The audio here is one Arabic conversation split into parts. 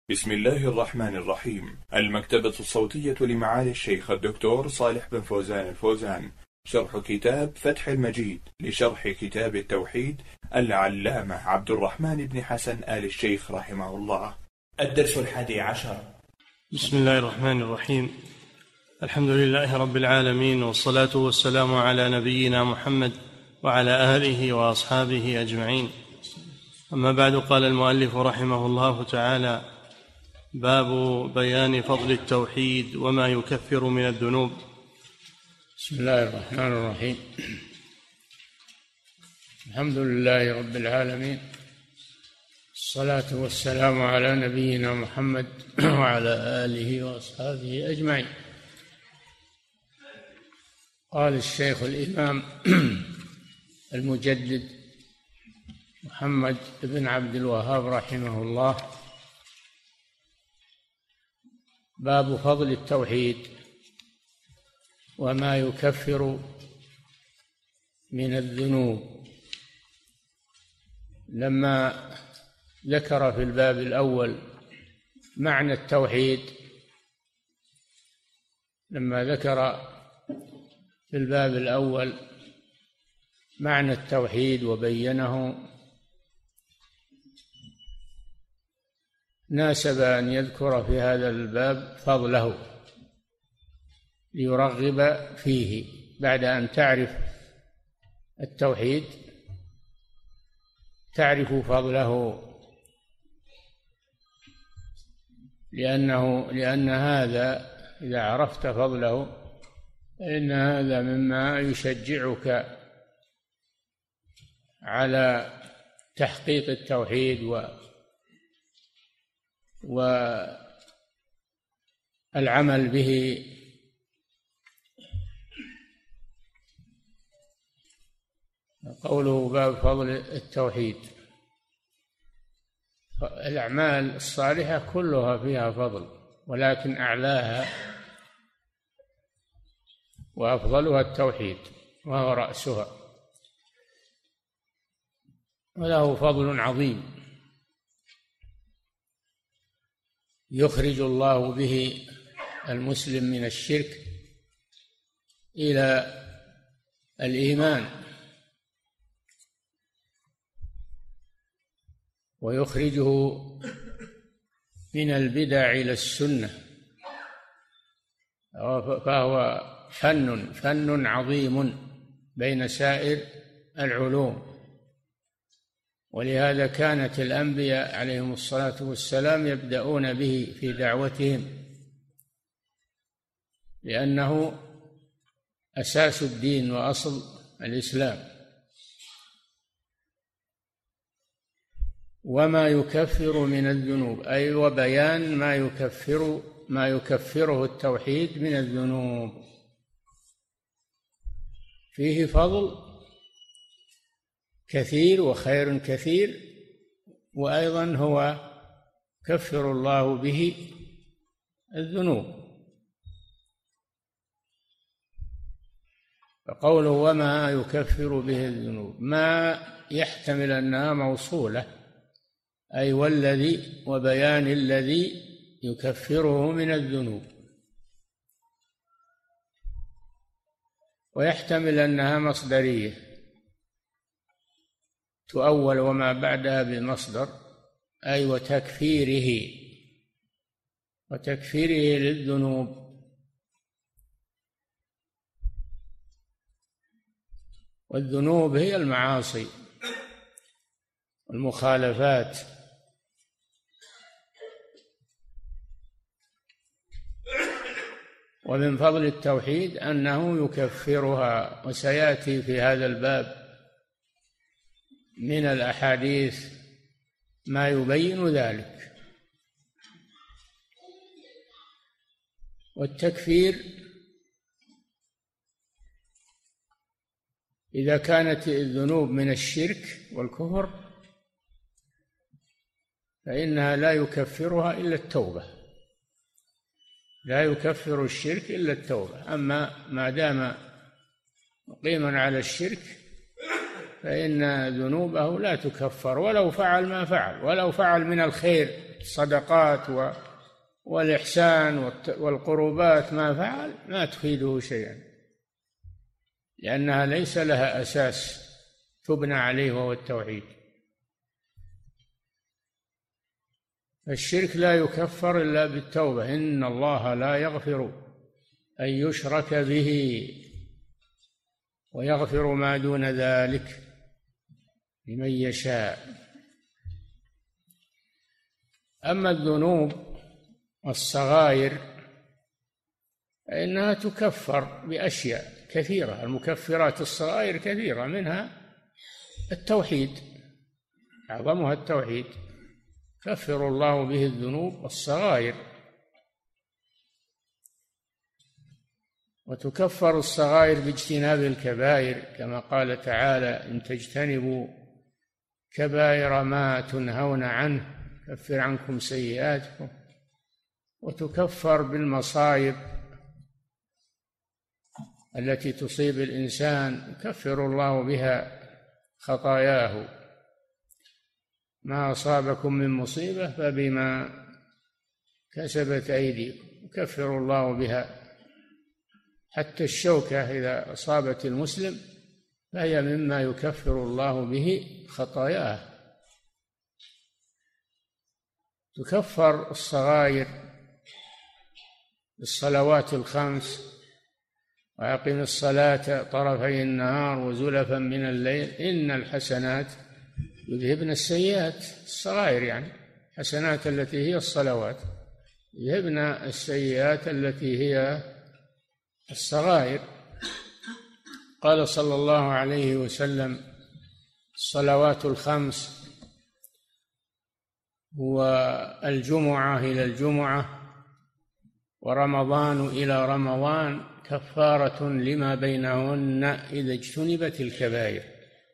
بسم الله الرحمن الرحيم. المكتبة الصوتية لمعالي الشيخ الدكتور صالح بن فوزان الفوزان، شرح كتاب فتح المجيد لشرح كتاب التوحيد العلامة عبد الرحمن بن حسن آل الشيخ رحمه الله. الدرس 11. بسم الله الرحمن الرحيم. الحمد لله رب العالمين، والصلاة والسلام على نبينا محمد وعلى آله وأصحابه أجمعين. أما بعد، قال المؤلف رحمه الله تعالى: باب بيان فضل التوحيد وما يكفر من الذنوب. بسم الله الرحمن الرحيم. الحمد لله رب العالمين، الصلاة والسلام على نبينا محمد وعلى آله وأصحابه أجمعين. قال الشيخ الإمام المجدد محمد بن عبد الوهاب رحمه الله: باب فضل التوحيد وما يكفر من الذنوب. لما ذكر في الباب الأول معنى التوحيد، لما ذكر في الباب الأول معنى التوحيد وبينه، ناسب أن يذكر في هذا الباب فضله ليرغب فيه. بعد أن تعرف التوحيد تعرف فضله، لأن هذا إذا عرفت فضله فإن هذا مما يشجعك على تحقيق التوحيد والعمل به. قوله باب فضل التوحيد، الأعمال الصالحة كلها فيها فضل، ولكن أعلاها وأفضلها التوحيد، وهو رأسها، وله فضل عظيم يخرج الله به المسلم من الشرك إلى الإيمان، ويخرجه من البدع إلى السنة، فهو فن عظيم بين سائر العلوم. ولهذا كانت الأنبياء عليهم الصلاة والسلام يبدأون به في دعوتهم، لأنه أساس الدين وأصل الإسلام. وما يكفر من الذنوب، أي وبيان ما يكفره التوحيد من الذنوب. فيه فضل كثير وخير كثير، وأيضا هو كفر الله به الذنوب. فقوله وما يكفر به الذنوب ما يحتمل أنها موصولة، أي والذي، وبيان الذي يكفره من الذنوب، ويحتمل أنها مصدرية تؤول وما بعدها بالمصدر، أي وتكفيره للذنوب. والذنوب هي المعاصي والمخالفات. ومن فضل التوحيد أنه يكفرها، وسيأتي في هذا الباب من الأحاديث ما يبين ذلك. والتكفير إذا كانت الذنوب من الشرك والكفر فإنها لا يكفرها إلا التوبة، لا يكفر الشرك إلا التوبة. أما ما دام مقيما على الشرك فإن ذنوبه لا تكفر، ولو فعل ما فعل، ولو فعل من الخير الصدقات والإحسان والقربات ما فعل ما تفيده شيئا، لأنها ليس لها أساس تبنى عليه وهو التوحيد. الشرك لا يكفر إلا بالتوبة، إن الله لا يغفر أن يشرك به ويغفر ما دون ذلك لمن يشاء. أما الذنوب والصغائر فإنها تكفر بأشياء كثيرة، المكفرات الصغائر كثيرة، منها التوحيد، أعظمها التوحيد، كفر الله به الذنوب والصغائر. وتكفر الصغائر باجتناب الكبائر، كما قال تعالى: إن تجتنبوا كبائر ما تنهون عنه يكفر عنكم سيئاتكم. وتكفر بالمصائب التي تصيب الإنسان يكفر الله بها خطاياه، ما أصابكم من مصيبة فبما كسبت أيديكم يكفر الله بها. حتى الشوكة إذا أصابت المسلم فهي مما يكفر الله به خطاياه. تكفر الصغائر بالصلوات الخمس: وأقم الصلاة طرفي النهار وزلفا من الليل إن الحسنات يذهبن السيئات. الصغائر يعني حسنات التي هي الصلوات، يذهبن السيئات التي هي الصغائر. قال صلى الله عليه وسلم: الصلوات الخمس والجمعة إلى الجمعة ورمضان إلى رمضان كفارة لما بينهن إذا اجتنبت الكبائر.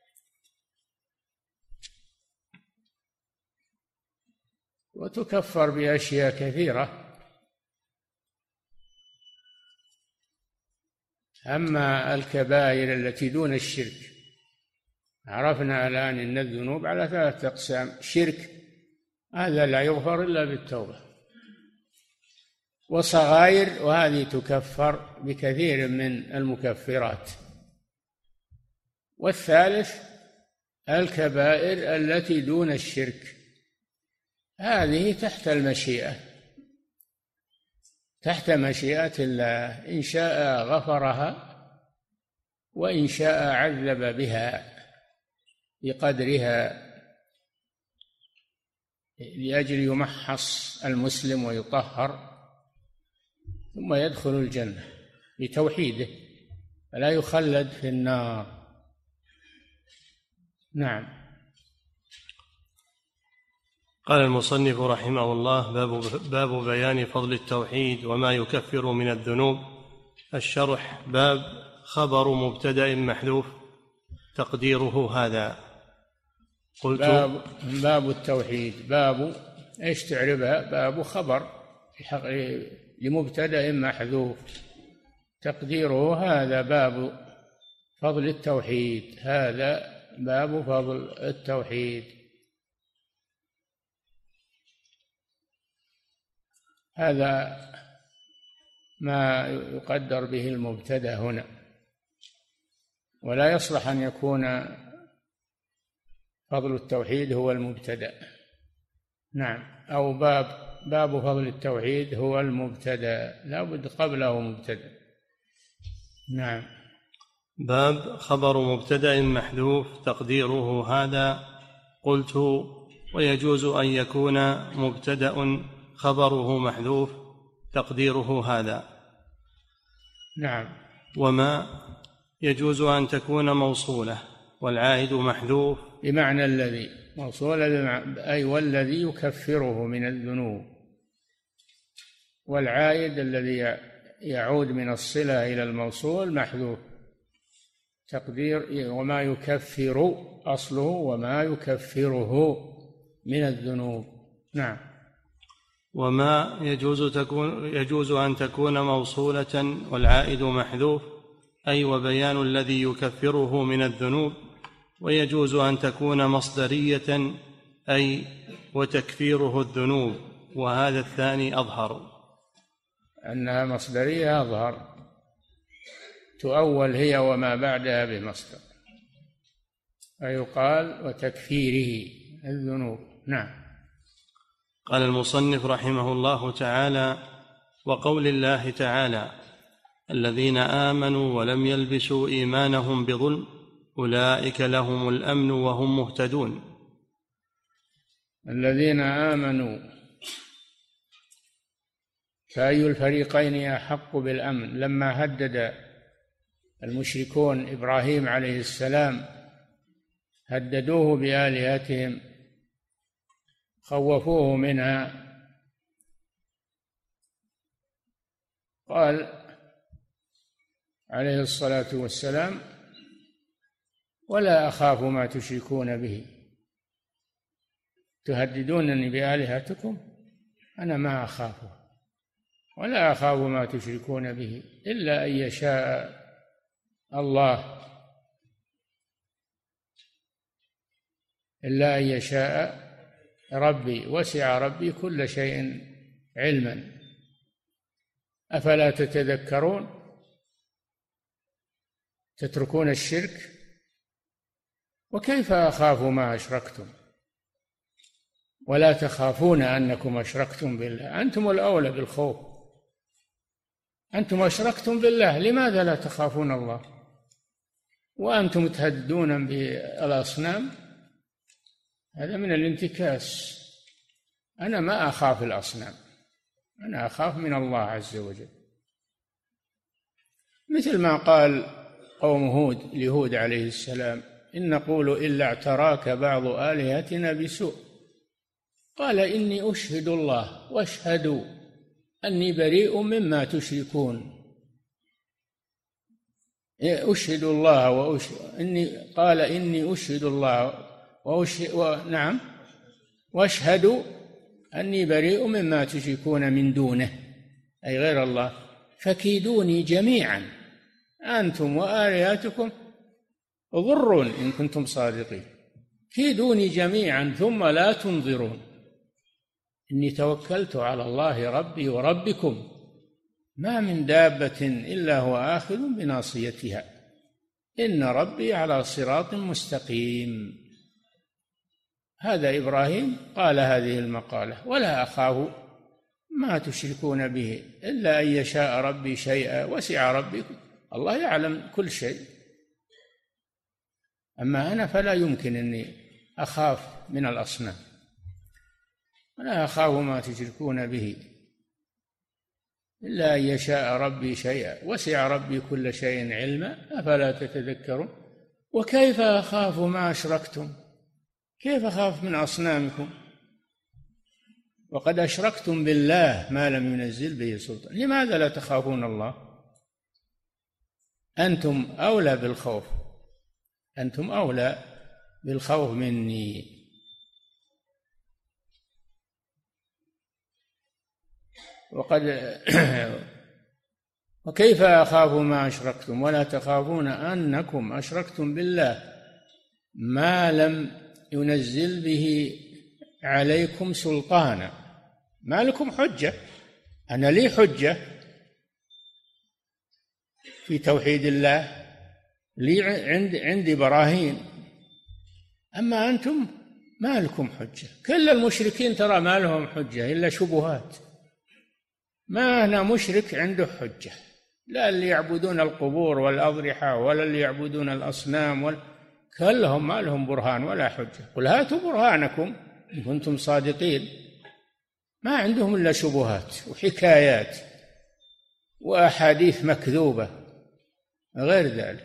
وتكفر بأشياء كثيرة. أما الكبائر التي دون الشرك، عرفنا الآن أن الذنوب على 3 أقسام: شرك، هذا لا يغفر إلا بالتوبة، وصغائر، وهذه تكفر بكثير من المكفرات، والثالث الكبائر التي دون الشرك، هذه تحت المشيئة، تحت مشيئة الله، إن شاء غفرها وإن شاء عذب بها بقدرها، لأجل يمحص المسلم ويطهر ثم يدخل الجنة بتوحيده فلا يخلد في النار. نعم. قال المصنف رحمه الله: باب بيان فضل التوحيد وما يكفر من الذنوب. الشرح: باب خبر مبتدأ محذوف تقديره هذا. قلت: باب التوحيد، باب ايش تعربها؟ باب خبر لمبتدأ محذوف تقديره هذا باب فضل التوحيد، هذا باب فضل التوحيد. هذا ما يقدر به المبتدأ هنا، ولا يصلح أن يكون فضل التوحيد هو المبتدأ. نعم. أو باب فضل التوحيد هو المبتدأ، لا بد قبله مبتدأ. نعم. باب خبر مبتدأ محذوف تقديره هذا. قلت: ويجوز أن يكون مبتدأ خبره محذوف تقديره هذا. نعم. وما يجوز أن تكون موصولة والعائد محذوف بمعنى الذي، موصولة أي والذي يكفره من الذنوب، والعائد الذي يعود من الصلة إلى الموصول محذوف تقدير وما يكفر، أصله وما يكفره من الذنوب. نعم. وما يجوز أن تكون موصولة والعائد محذوف أي وبيان الذي يكفره من الذنوب. ويجوز أن تكون مصدرية أي وتكفيره الذنوب، وهذا الثاني أظهر. أنها مصدرية أظهر، تؤول هي وما بعدها بمصدر، فيقال وتكفيره الذنوب. نعم. قال المصنف رحمه الله تعالى: وقول الله تعالى: الذين آمنوا ولم يلبسوا إيمانهم بظلم أولئك لهم الأمن وهم مهتدون. الذين آمنوا، فأي الفريقين أحق بالأمن؟ لما هدد المشركون إبراهيم عليه السلام، هددوه بآلهتهم، خوفوه منها، قال عليه الصلاة والسلام: ولا أخاف ما تشركون به. تهددونني بآلهتكم، أنا ما أخافها، ولا أخاف ما تشركون به إلا أن يشاء الله، إلا أن يشاء ربي، وسع ربي كل شيء علما. أفلا تتذكرون؟ تتركون الشرك؟ وكيف أخاف ما أشركتم ولا تخافون أنكم أشركتم بالله؟ أنتم الأولى بالخوف، أنتم أشركتم بالله، لماذا لا تخافون الله وأنتم تهددون بالأصنام؟ هذا من الانتكاس. أنا ما أخاف الأصنام، أنا أخاف من الله عز وجل. مثل ما قال قوم هود لهود عليه السلام: إن نقول إلا اعتراك بعض آلهتنا بسوء، قال إني أشهد الله واشهدوا أني بريء مما تشركون. أشهد الله قال إني أشهد الله واشهدوا أني بريء مما تشركون من دونه، أي غير الله، فكيدوني جميعا أنتم وآلهتكم ضرون إن كنتم صادقين، كيدوني جميعا ثم لا تنظرون، إني توكلت على الله ربي وربكم ما من دابة إلا هو آخذ بناصيتها إن ربي على صراط مستقيم. هذا إبراهيم قال هذه المقالة: ولا أخاف ما تشركون به إلا أن يشاء ربي شيئا وسع ربي، الله يعلم كل شيء، أما أنا فلا يمكن أني أخاف من الأصنام، ولا أخاف ما تشركون به إلا أن يشاء ربي شيئا وسع ربي كل شيء علما أفلا تتذكرون. وكيف أخاف ما أشركتم؟ كيف أخاف من أصنامكم وقد أشركتم بالله ما لم ينزل به سلطان؟ لماذا لا تخافون الله؟ أنتم أولى بالخوف، أنتم أولى بالخوف مني. وكيف أخاف ما أشركتم ولا تخافون أنكم أشركتم بالله ما لم ينزل به عليكم سلطانا. ما لكم حجة، أنا لي حجة في توحيد الله، لي عندي براهين، أما أنتم ما لكم حجة. كل المشركين ترى ما لهم حجة إلا شبهات، ما أنا مشرك عنده حجة، لا اللي يعبدون القبور والأضرحة ولا اللي يعبدون الأصنام كلهم ما لهم برهان ولا حجة. قل هاتوا برهانكم إن كنتم صادقين. ما عندهم إلا شبهات وحكايات وأحاديث مكذوبة، غير ذلك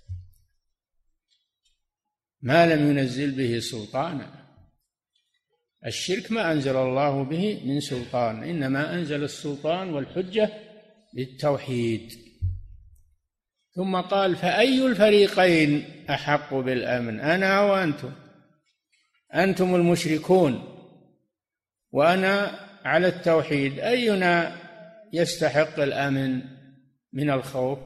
ما لم ينزل به سلطانا. الشرك ما أنزل الله به من سلطان، إنما أنزل السلطان والحجة للتوحيد. ثم قال: فأي الفريقين أحق بالأمن؟ أنا وأنتم، أنتم المشركون وأنا على التوحيد، أينا يستحق الأمن من الخوف؟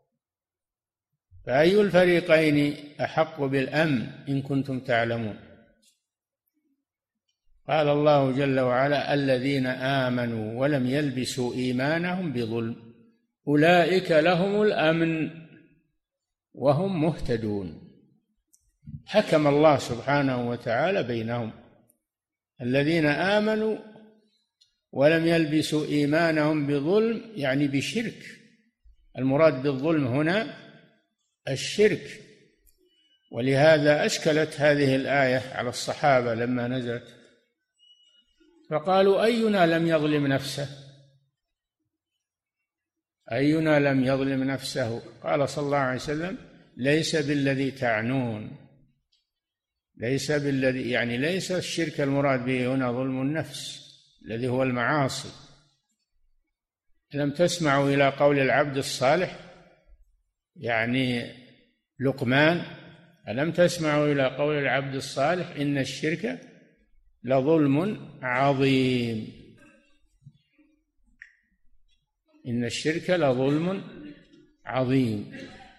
فأي الفريقين أحق بالأمن إن كنتم تعلمون؟ قال الله جل وعلا: الذين آمنوا ولم يلبسوا إيمانهم بظلم أولئك لهم الأمن وهم مهتدون. حكم الله سبحانه وتعالى بينهم. الذين آمنوا ولم يلبسوا إيمانهم بظلم يعني بشرك. المراد بالظلم هنا الشرك، ولهذا أشكلت هذه الآية على الصحابة لما نزلت، فقالوا: أينا لم يظلم نفسه؟ أينا لم يظلم نفسه؟ قال صلى الله عليه وسلم: ليس بالذي تعنون. ليس بالذي يعني ليس الشرك المراد به هنا ظلم النفس الذي هو المعاصي. ألم تسمعوا إلى قول العبد الصالح يعني لقمان؟ ألم تسمعوا إلى قول العبد الصالح: إن الشرك لظلم عظيم. إن الشرك لظلم عظيم.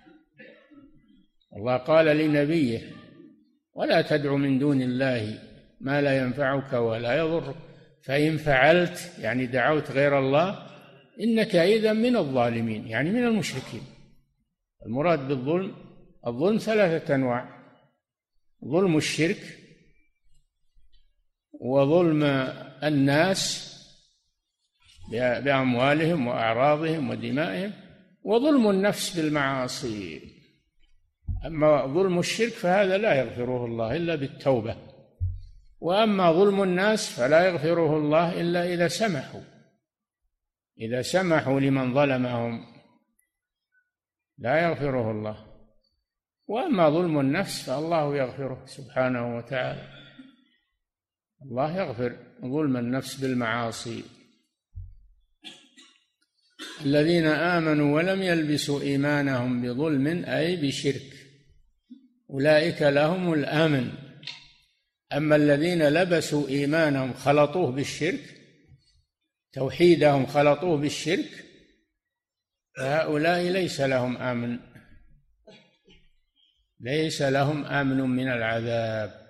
الله قال لنبيه: ولا تدع من دون الله ما لا ينفعك ولا يضرك، فإن فعلت يعني دعوت غير الله إنك إذا من الظالمين يعني من المشركين. المراد بالظلم الظلم ثلاثة أنواع: ظلم الشرك، وظلم الناس بأموالهم وأعراضهم ودمائهم، وظلم النفس بالمعاصي. أما ظلم الشرك فهذا لا يغفره الله إلا بالتوبة، وأما ظلم الناس فلا يغفره الله إلا إذا سمحوا لمن ظلمهم لا يغفره الله. وأما ظلم النفس فالله يغفره سبحانه وتعالى. الله يغفر ظلم النفس بالمعاصي. الذين آمنوا ولم يلبسوا إيمانهم بظلم أي بشرك أولئك لهم الأمن. أما الذين لبسوا إيمانهم خلطوه بالشرك، توحيدهم خلطوه بالشرك، فهؤلاء ليس لهم أمن، ليس لهم أمن من العذاب.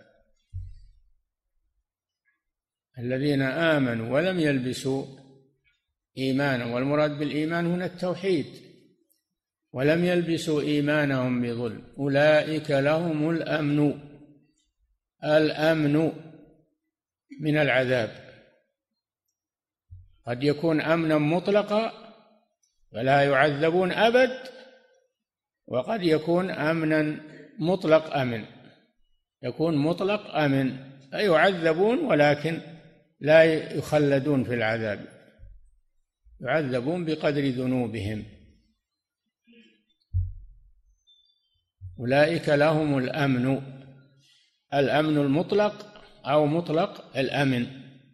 الذين آمنوا ولم يلبسوا إيمانهم، والمراد بالإيمان هنا التوحيد، ولم يلبسوا إيمانهم بظلم أولئك لهم الأمن. الأمن من العذاب قد يكون أمنا مطلقا فلا يعذبون أبد، وقد يكون أمنا مطلق أمن، يكون مطلق أمن فيعذبون ولكن لا يخلدون في العذاب، يعذبون بقدر ذنوبهم. أولئك لهم الأمن، الأمن المطلق أو مطلق الأمن.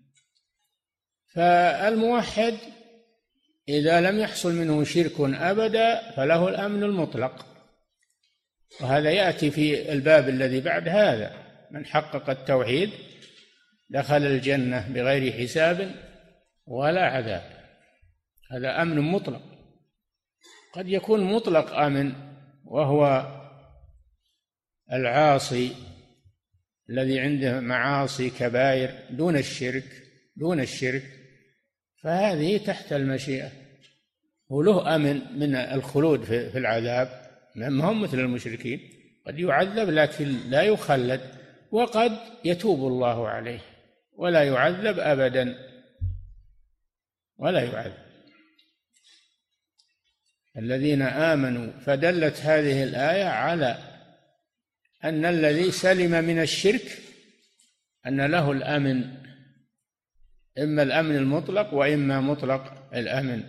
فالموحد إذا لم يحصل منه شرك أبدا فله الأمن المطلق، وهذا يأتي في الباب الذي بعد هذا: من حقق التوحيد دخل الجنة بغير حساب ولا عذاب. هذا أمن مطلق. قد يكون مطلق أمن وهو العاصي الذي عنده معاصي كبائر دون الشرك فهذه تحت المشيئة، وله أمن من الخلود في العذاب، ما هم مثل المشركين، قد يعذب لكن لا يخلد، وقد يتوب الله عليه ولا يعذب أبدا، ولا يعذب. الذين آمنوا، فدلت هذه الآية على أن الذي سلم من الشرك أن له الأمن، إما الأمن المطلق وإما مطلق الأمن،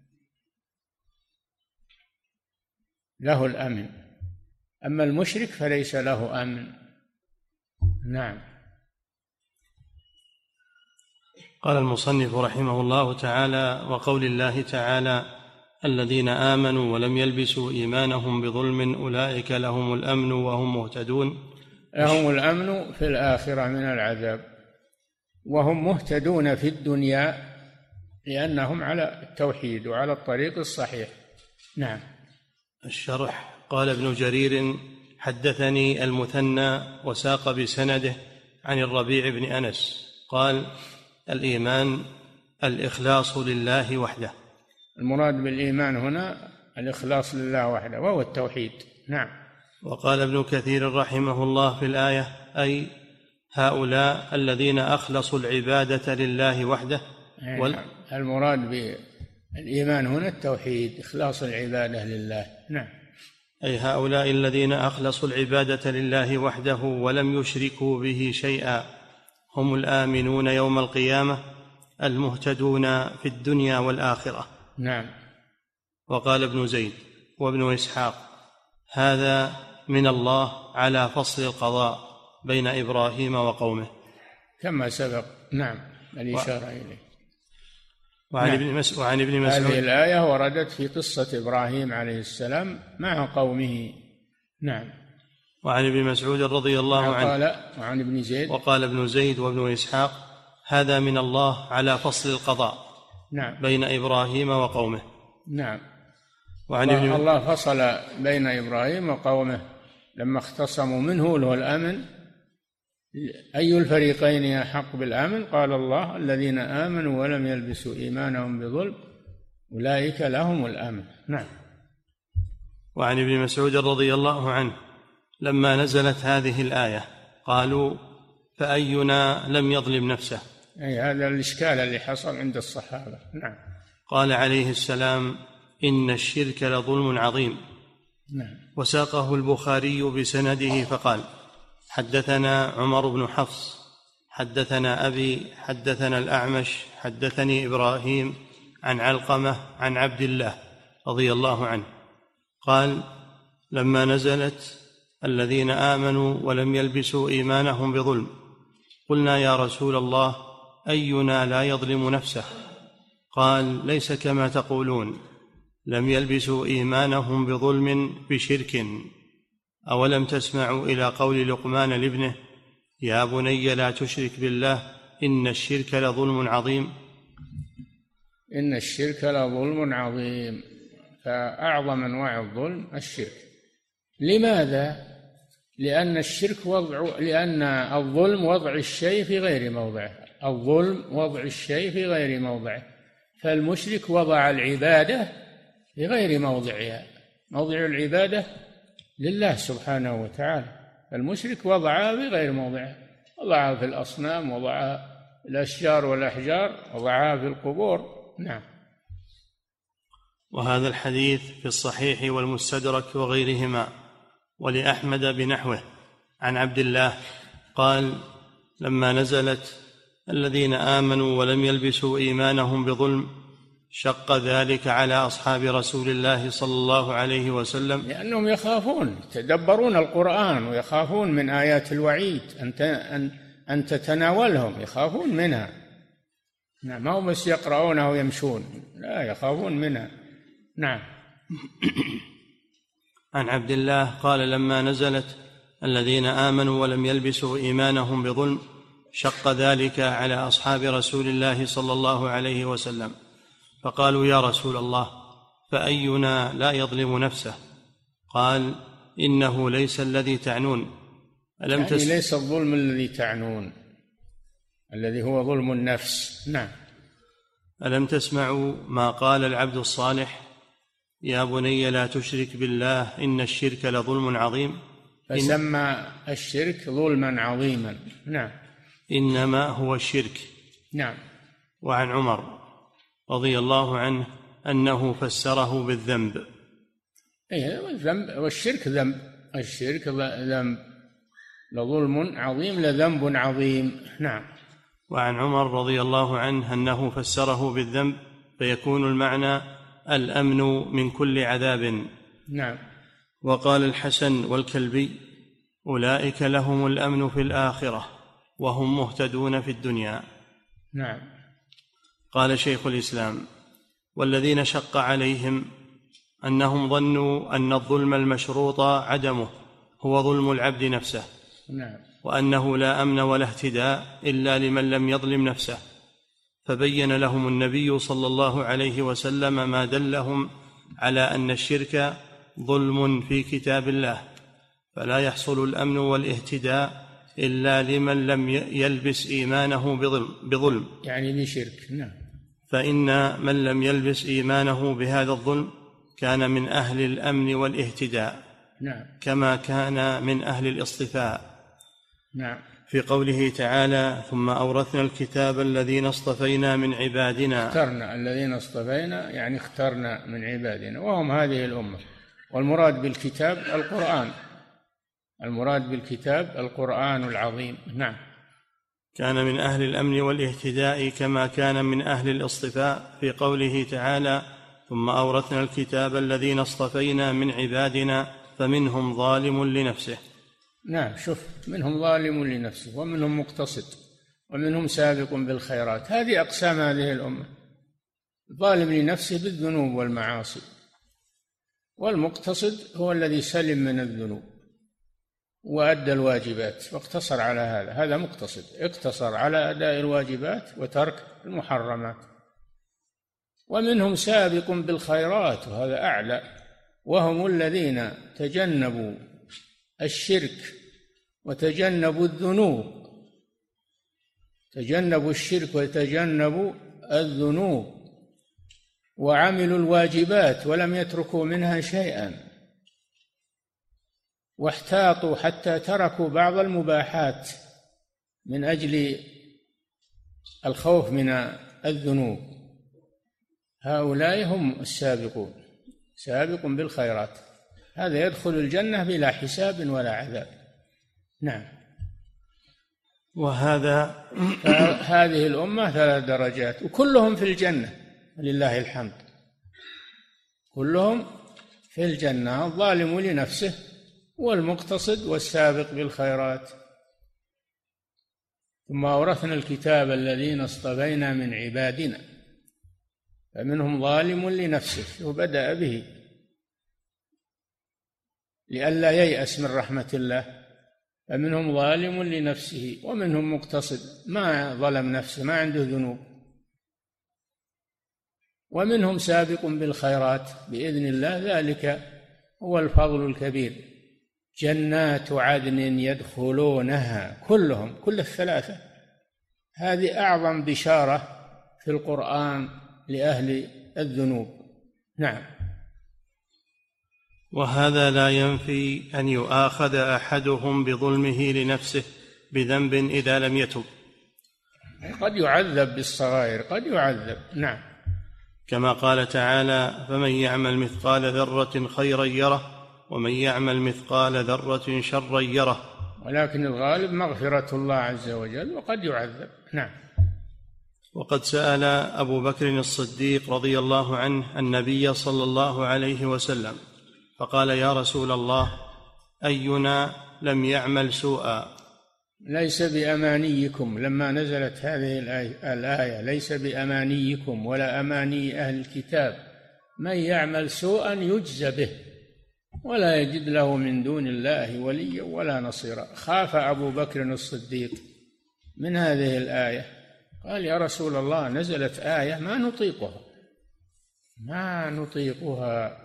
له الأمن. أما المشرك فليس له أمن. نعم. قال المصنف رحمه الله تعالى: وقول الله تعالى: الذين آمنوا ولم يلبسوا إيمانهم بظلم أولئك لهم الأمن وهم مهتدون. لهم الأمن في الآخرة من العذاب، وهم مهتدون في الدنيا لأنهم على التوحيد وعلى الطريق الصحيح. نعم. الشرح: قال ابن جرير: حدثني المثنى وساق بسنده عن الربيع بن أنس قال: الإيمان الإخلاص لله وحده. المراد بالإيمان هنا الإخلاص لله وحده وهو التوحيد. نعم. وقال ابن كثير رحمه الله في الآية: أي هؤلاء الذين أخلصوا العبادة لله وحده. المراد بالإيمان هنا التوحيد، إخلاص العبادة لله. نعم. أي هؤلاء الذين أخلصوا العبادة لله وحده ولم يشركوا به شيئا هم الآمنون يوم القيامة المهتدون في الدنيا والآخرة. نعم. وقال ابن زيد وابن إسحاق: هذا من الله على فصل القضاء بين إبراهيم وقومه، كما سبق. نعم، الإشارة إليه. وعن ابن مسعود هذه الآية وردت في قصة إبراهيم عليه السلام مع قومه. نعم. وعن ابن مسعود رضي الله عنه وعن ابن زيد وقال ابن زيد وابن إسحاق: هذا من الله على فصل القضاء. نعم. بين إبراهيم وقومه. نعم. الله فصل بين إبراهيم وقومه لما اختصموا منه له الأمن. أي الفريقين أحق بالأمن؟ قال الله: الذين آمنوا ولم يلبسوا إيمانهم بظلم أولئك لهم الأمن. نعم. وعن ابن مسعود رضي الله عنه لما نزلت هذه الآية قالوا: فأينا لم يظلم نفسه؟ أي هذا الإشكال اللي حصل عند الصحابة. نعم. قال عليه السلام: إن الشرك لظلم عظيم. نعم. وساقه البخاري بسنده فقال: حدثنا عمر بن حفص حدثنا أبي حدثنا الأعمش حدثني إبراهيم عن علقمة عن عبد الله رضي الله عنه قال: لما نزلت الذين آمنوا ولم يلبسوا إيمانهم بظلم قلنا: يا رسول الله، أينا لا يظلم نفسه؟ قال: ليس كما تقولون، لم يلبسوا إيمانهم بظلم بشرك. أولم تسمعوا إلى قول لقمان لابنه: يا بني لا تشرك بالله إن الشرك لظلم عظيم؟ إن الشرك لظلم عظيم، فأعظم أنواع الظلم الشرك. لماذا؟ لأن الظلم وضع الشيء في غير موضعه. الظلم وضع الشيء في غير موضعه، فالمشرك وضع العبادة في غير موضعها. موضع العبادة لله سبحانه وتعالى، المشرك وضعها في غير موضعها، وضعها في الأصنام، وضعها في الأشجار والأحجار، وضعها في القبور. نعم. وهذا الحديث في الصحيح والمستدرك وغيرهما، ولأحمد بنحوه عن عبد الله قال: لما نزلت الذين آمنوا ولم يلبسوا إيمانهم بظلم شق ذلك على أصحاب رسول الله صلى الله عليه وسلم، لأنهم يخافون، يتدبرون القرآن ويخافون من آيات الوعيد أن تتناولهم، يخافون منها. نعم، ما هم بس يقرؤونها ويمشون، لا، يخافون منها. نعم. عن عبد الله قال: لما نزلت الذين آمنوا ولم يلبسوا إيمانهم بظلم شق ذلك على أصحاب رسول الله صلى الله عليه وسلم، فقالوا: يا رسول الله، فأينا لا يظلم نفسه؟ قال: إنه ليس الذي تعنون. ليس الظلم الذي تعنون، الذي هو ظلم النفس. نعم. ألم تسمعوا ما قال العبد الصالح: يا بني لا تشرك بالله إن الشرك لظلم عظيم؟ فسمى الشرك ظلما عظيما. نعم. إنما هو الشرك. نعم. وعن عمر رضي الله عنه أنه فسره بالذنب. الذنب والشرك ذنب، الشرك ذنب، لظلم عظيم لذنب عظيم. نعم. وعن عمر رضي الله عنه أنه فسره بالذنب، فيكون المعنى الأمن من كل عذاب. نعم. وقال الحسن والكلبي: أولئك لهم الأمن في الآخرة وهم مهتدون في الدنيا. نعم. قال شيخ الإسلام: والذين شق عليهم أنهم ظنوا أن الظلم المشروط عدمه هو ظلم العبد نفسه. نعم. وأنه لا أمن ولا اهتداء إلا لمن لم يظلم نفسه، فبين لهم النبي صلى الله عليه وسلم ما دلهم على أن الشرك ظلم في كتاب الله، فلا يحصل الأمن والاهتداء إلا لمن لم يلبس إيمانه بظلم، يعني بشرك. نعم. فإن من لم يلبس إيمانه بهذا الظلم كان من أهل الأمن والاهتداء. نعم. كما كان من أهل الاصطفاء. نعم. في قوله تعالى: ثم أورثنا الكتاب الذين اصطفينا من عبادنا. اخترنا الذين اصطفينا، يعني اخترنا من عبادنا، وهم هذه الأمة. والمراد بالكتاب القرآن، المراد بالكتاب القرآن العظيم. نعم. كان من أهل الأمن والاهتداء كما كان من أهل الاصطفاء، في قوله تعالى: ثم أورثنا الكتاب الذين اصطفينا من عبادنا فمنهم ظالم لنفسه. نعم. شوف، منهم ظالم لنفسه، ومنهم مقتصد، ومنهم سابق بالخيرات. هذه أقسام هذه الأمة: ظالم لنفسه بالذنوب والمعاصي، والمقتصد هو الذي سلم من الذنوب وأدى الواجبات واقتصر على هذا، هذا مقتصد، اقتصر على أداء الواجبات وترك المحرمات. ومنهم سابق بالخيرات، وهذا أعلى، وهم الذين تجنبوا الشرك وتجنبوا الذنوب، تجنبوا الشرك وتجنبوا الذنوب، وعملوا الواجبات ولم يتركوا منها شيئا، واحتاطوا حتى تركوا بعض المباحات من أجل الخوف من الذنوب. هؤلاء هم السابقون، سابق بالخيرات، هذا يدخل الجنة بلا حساب ولا عذاب. نعم. هذه الأمة 3 درجات، وكلهم في الجنة لله الحمد، كلهم في الجنة، الظالم لنفسه والمقتصد والسابق بالخيرات. ثم أورثنا الكتاب الذين اصطفينا من عبادنا فمنهم ظالم لنفسه، وبدأ به لئلا ييأس من رحمة الله. فمنهم ظالم لنفسه ومنهم مقتصد، ما ظلم نفسه، ما عنده ذنوب. ومنهم سابق بالخيرات بإذن الله، ذلك هو الفضل الكبير. جنات عدن يدخلونها كلهم، كل ال3. هذه أعظم بشارة في القرآن لأهل الذنوب. نعم. وهذا لا ينفي أن يؤاخذ أحدهم بظلمه لنفسه بذنب إذا لم يتب، قد يعذب بالصغائر، قد يعذب. نعم. كما قال تعالى: فمن يعمل مثقال ذرة خيرا يره ومن يعمل مثقال ذرة شرا يره. ولكن الغالب مغفرة الله عز وجل، وقد يعذب. نعم. وقد سأل أبو بكر الصديق رضي الله عنه النبي صلى الله عليه وسلم فقال: يا رسول الله، أينا لم يعمل سوءا؟ ليس بأمانيكم، لما نزلت هذه الآية ليس بأمانيكم ولا أماني أهل الكتاب، من يعمل سوءا يجزى به ولا يجد له من دون الله وليا ولا نصيرا. خاف أبو بكر الصديق من هذه الآية، قال: يا رسول الله، نزلت آية ما نطيقها،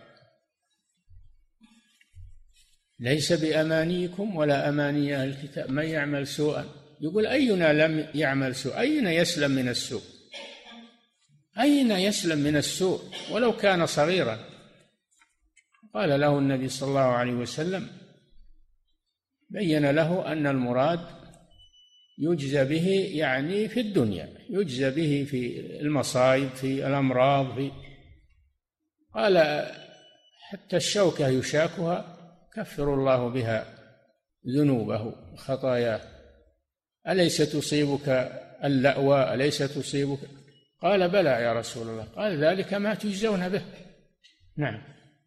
ليس بأمانيكم ولا أماني أهل الكتاب، من يعمل سوءا. يقول: أينا لم يعمل سوء؟ أين يسلم من السوء؟ أين يسلم من السوء ولو كان صغيرا؟ قال له النبي صلى الله عليه وسلم، بين له أن المراد يجزى به يعني في الدنيا، يجزى به في المصائب، في الأمراض، قال: حتى الشوكة يشاكها كفر الله بها ذنوبه خطاياه، أليس تصيبك اللأوى، أليس تصيبك؟ قال: بلى يا رسول الله. قال: ذلك ما تجزون به. نعم.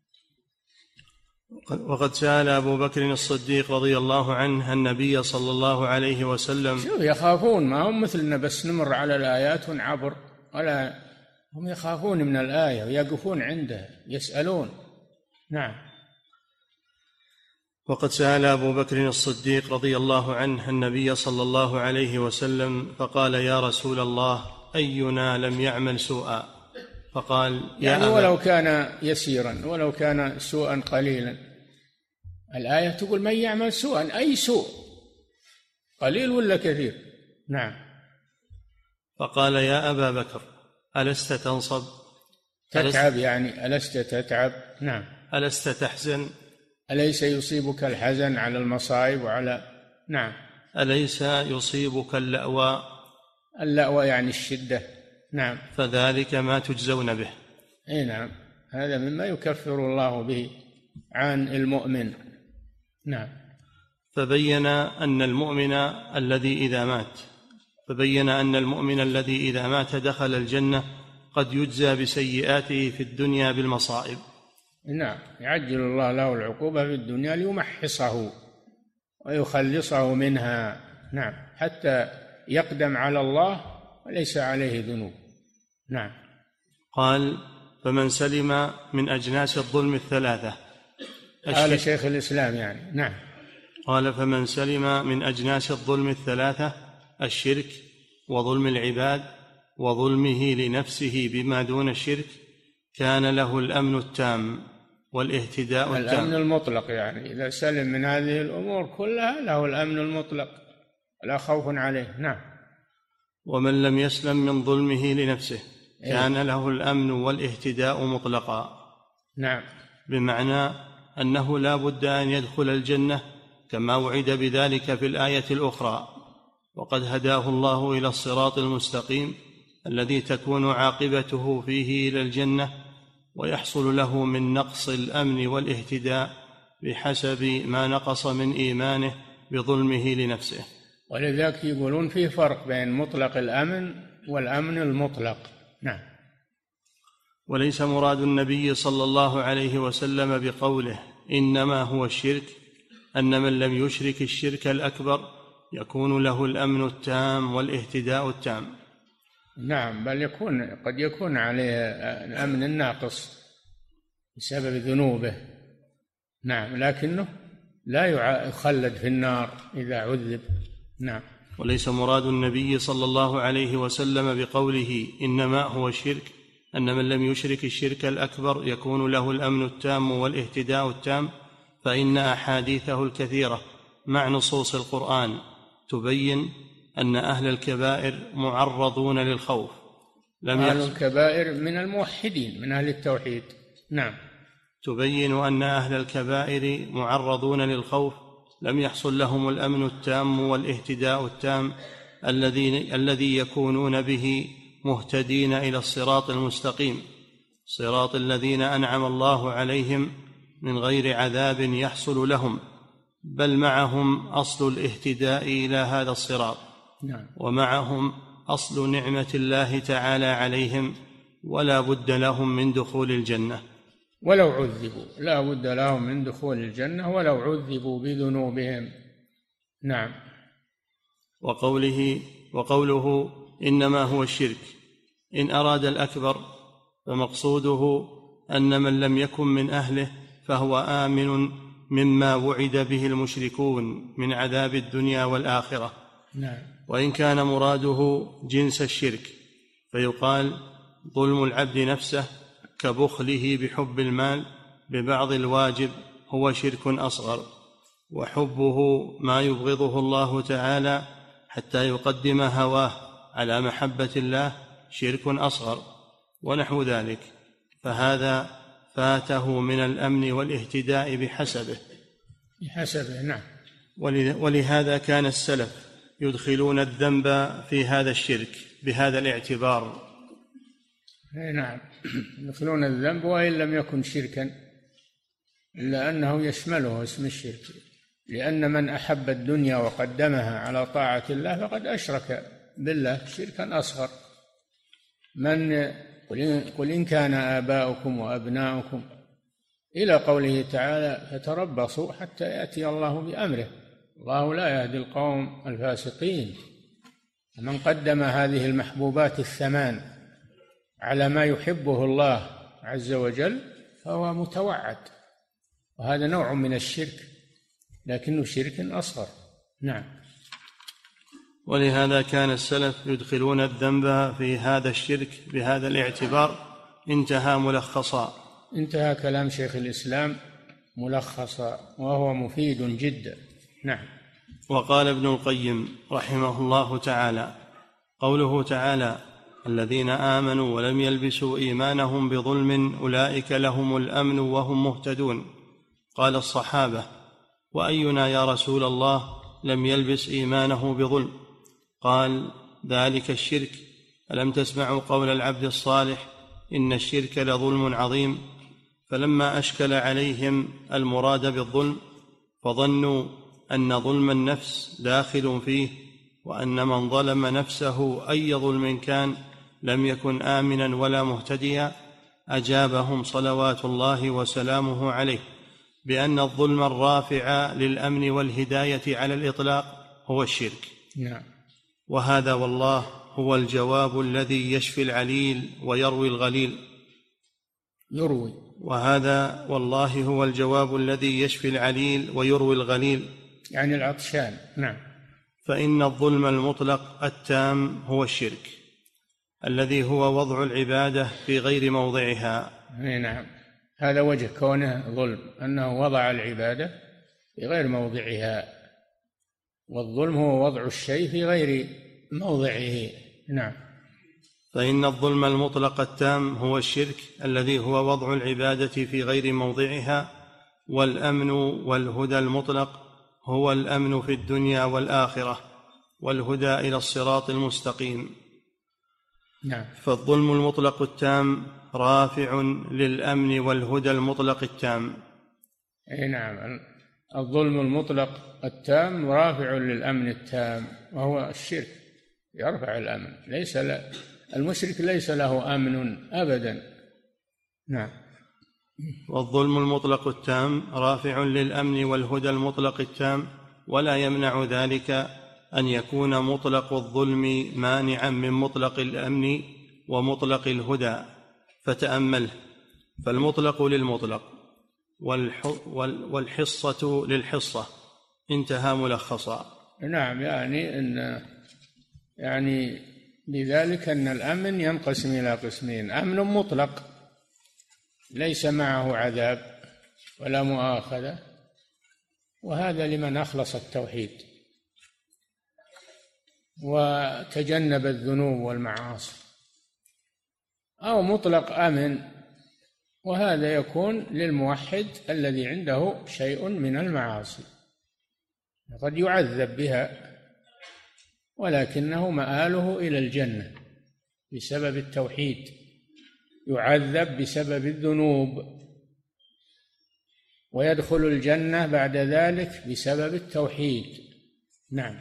وقد سأل أبو بكر الصديق رضي الله عنه النبي صلى الله عليه وسلم. شوف، يخافون، ما هم مثلنا بس نمر على الآيات ونعبر، ولا هم يخافون من الآية ويقفون عندها يسألون. نعم. وقد سأل أبو بكر الصديق رضي الله عنه النبي صلى الله عليه وسلم فقال: يا رسول الله، أينا لم يعمل سوءا؟ فقال: يعني ولو كان يسيرا، ولو كان سوءا قليلا. الآية تقول: من يعمل سوءا، أي سوء قليل ولا كثير؟ نعم. فقال: يا أبا بكر ألست تنصب؟ تتعب يعني ألست تتعب؟ نعم. ألست تحزن؟ أليس يصيبك الحزن على المصائب وعلى نعم. أليس يصيبك اللأواء؟ اللأواء يعني الشدة. نعم. فذلك ما تجزون به. أي نعم، هذا مما يكفر الله به عن المؤمن. نعم. فبين أن المؤمن الذي إذا مات دخل الجنة قد يجزى بسيئاته في الدنيا بالمصائب. نعم، يعجل الله له العقوبة في الدنيا ليمحصه ويخلصه منها. نعم، حتى يقدم على الله وليس عليه ذنوب. نعم. قال: فمن سلم من أجناس الظلم الثلاثة. قال شيخ الإسلام يعني. نعم. قال: فمن سلم من أجناس الظلم الثلاثة: الشرك، وظلم العباد، وظلمه لنفسه بما دون الشرك، كان له الأمن التام والاهتداء التام. الأمن المطلق، يعني إذا سلم من هذه الأمور كلها له الأمن المطلق، لا خوف عليه. نعم. ومن لم يسلم من ظلمه لنفسه كان له الأمن والاهتداء مطلقا. نعم. بمعنى أنه لا بد أن يدخل الجنة كما وعد بذلك في الآية الأخرى: وقد هداه الله إلى الصراط المستقيم الذي تكون عاقبته فيه إلى الجنة، ويحصل له من نقص الأمن والاهتداء بحسب ما نقص من إيمانه بظلمه لنفسه. ولذلك يقولون فيه فرق بين مطلق الأمن والأمن المطلق. نعم. وليس مراد النبي صلى الله عليه وسلم بقوله إنما هو الشرك أن من لم يشرك الشرك الأكبر يكون له الأمن التام والاهتداء التام. نعم، بل قد يكون عليه الأمن الناقص بسبب ذنوبه. نعم، لكنه لا يخلد في النار إذا عذب. نعم. وليس مراد النبي صلى الله عليه وسلم بقوله إنما هو الشرك أن من لم يشرك الشرك الأكبر يكون له الأمن التام والاهتداء التام، فإن أحاديثه الكثيرة مع نصوص القرآن تبين أن أهل الكبائر معرضون للخوف. أهل الكبائر من الموحدين من أهل التوحيد. نعم. تبين أن أهل الكبائر معرضون للخوف لم يحصل لهم الأمن التام والاهتداء التام الذي يكونون به مهتدين إلى الصراط المستقيم، صراط الذين أنعم الله عليهم من غير عذاب يحصل لهم، بل معهم أصل الاهتداء إلى هذا الصراط. نعم. ومعهم أصل نعمة الله تعالى عليهم، ولا بد لهم من دخول الجنة ولو عذبوا، لا بد لهم من دخول الجنة ولو عذبوا بذنوبهم. نعم. وقوله إنما هو الشرك إن أراد الأكبر فمقصوده أن من لم يكن من أهله فهو آمن مما وعد به المشركون من عذاب الدنيا والآخرة. نعم. وإن كان مراده جنس الشرك فيقال ظلم العبد نفسه كبخله بحب المال ببعض الواجب هو شرك أصغر، وحبه ما يبغضه الله تعالى حتى يقدم هواه على محبة الله شرك أصغر، ونحو ذلك، فهذا فاته من الأمن والاهتداء بحسبه. نعم. ولهذا كان السلف يدخلون الذنب في هذا الشرك بهذا الاعتبار. نعم، يدخلون الذنب وإن لم يكن شركا، إلا أنه يشمله اسم الشرك، لأن من أحب الدنيا وقدمها على طاعة الله فقد أشرك بالله شركا أصغر. قل إن كان آباؤكم وأبناؤكم إلى قوله تعالى فتربصوا حتى يأتي الله بأمره، الله لا يهدي القوم الفاسقين. من قدم هذه المحبوبات الثمان على ما يحبه الله عز وجل فهو متوعد، وهذا نوع من الشرك لكنه شرك أصغر. نعم. ولهذا كان السلف يدخلون الذنب في هذا الشرك بهذا الاعتبار. انتهى ملخصا. انتهى كلام شيخ الإسلام ملخصا، وهو مفيد جدا. نعم. وقال ابن القيم رحمه الله تعالى: قوله تعالى: الذين آمنوا ولم يلبسوا إيمانهم بظلم أولئك لهم الأمن وهم مهتدون. قال الصحابة: وأينا يا رسول الله لم يلبس إيمانه بظلم؟ قال: ذلك الشرك. ألم تسمعوا قول العبد الصالح: إن الشرك لظلم عظيم؟ فلما أشكل عليهم المراد بالظلم فظنوا أن ظلم النفس داخل فيه، وأن من ظلم نفسه أي ظلم كان لم يكن آمنا ولا مهتديا، أجابهم صلوات الله وسلامه عليه بأن الظلم الرافع للأمن والهداية على الإطلاق هو الشرك. نعم. وهذا والله هو الجواب الذي يشفي العليل ويروي الغليل. وهذا والله هو الجواب الذي يشفي العليل ويروي الغليل، يعني العطشان. نعم. فإن الظلم المطلق التام هو الشرك الذي هو وضع العبادة في غير موضعها. نعم، هذا وجه كونه ظلم، أنه وضع العبادة في غير موضعها، والظلم هو وضع الشيء في غير موضعه. نعم. فإن الظلم المطلق التام هو الشرك الذي هو وضع العبادة في غير موضعها، والأمن والهدى المطلق هو الأمن في الدنيا والآخرة والهدى إلى الصراط المستقيم. نعم. فالظلم المطلق التام رافع للأمن والهدى المطلق التام. نعم، الظلم المطلق التام رافع للأمن التام، وهو الشرك يرفع الأمن. المشرك ليس له أمن أبدا. نعم. والظلم المطلق التام رافع للأمن والهدى المطلق التام، ولا يمنع ذلك أن يكون مطلق الظلم مانعا من مطلق الأمن ومطلق الهدى. فتأمله: فالمطلق للمطلق والحصة للحصة، انتهى ملخصا. نعم، يعني بذلك أن الأمن ينقسم إلى قسمين: أمن مطلق ليس معه عذاب ولا مؤاخذة، وهذا لمن أخلص التوحيد وتجنب الذنوب والمعاصي. أو مطلق أمن، وهذا يكون للموحد الذي عنده شيء من المعاصي قد يعذب بها، ولكنه مآله إلى الجنة بسبب التوحيد، يعذب بسبب الذنوب ويدخل الجنة بعد ذلك بسبب التوحيد. نعم.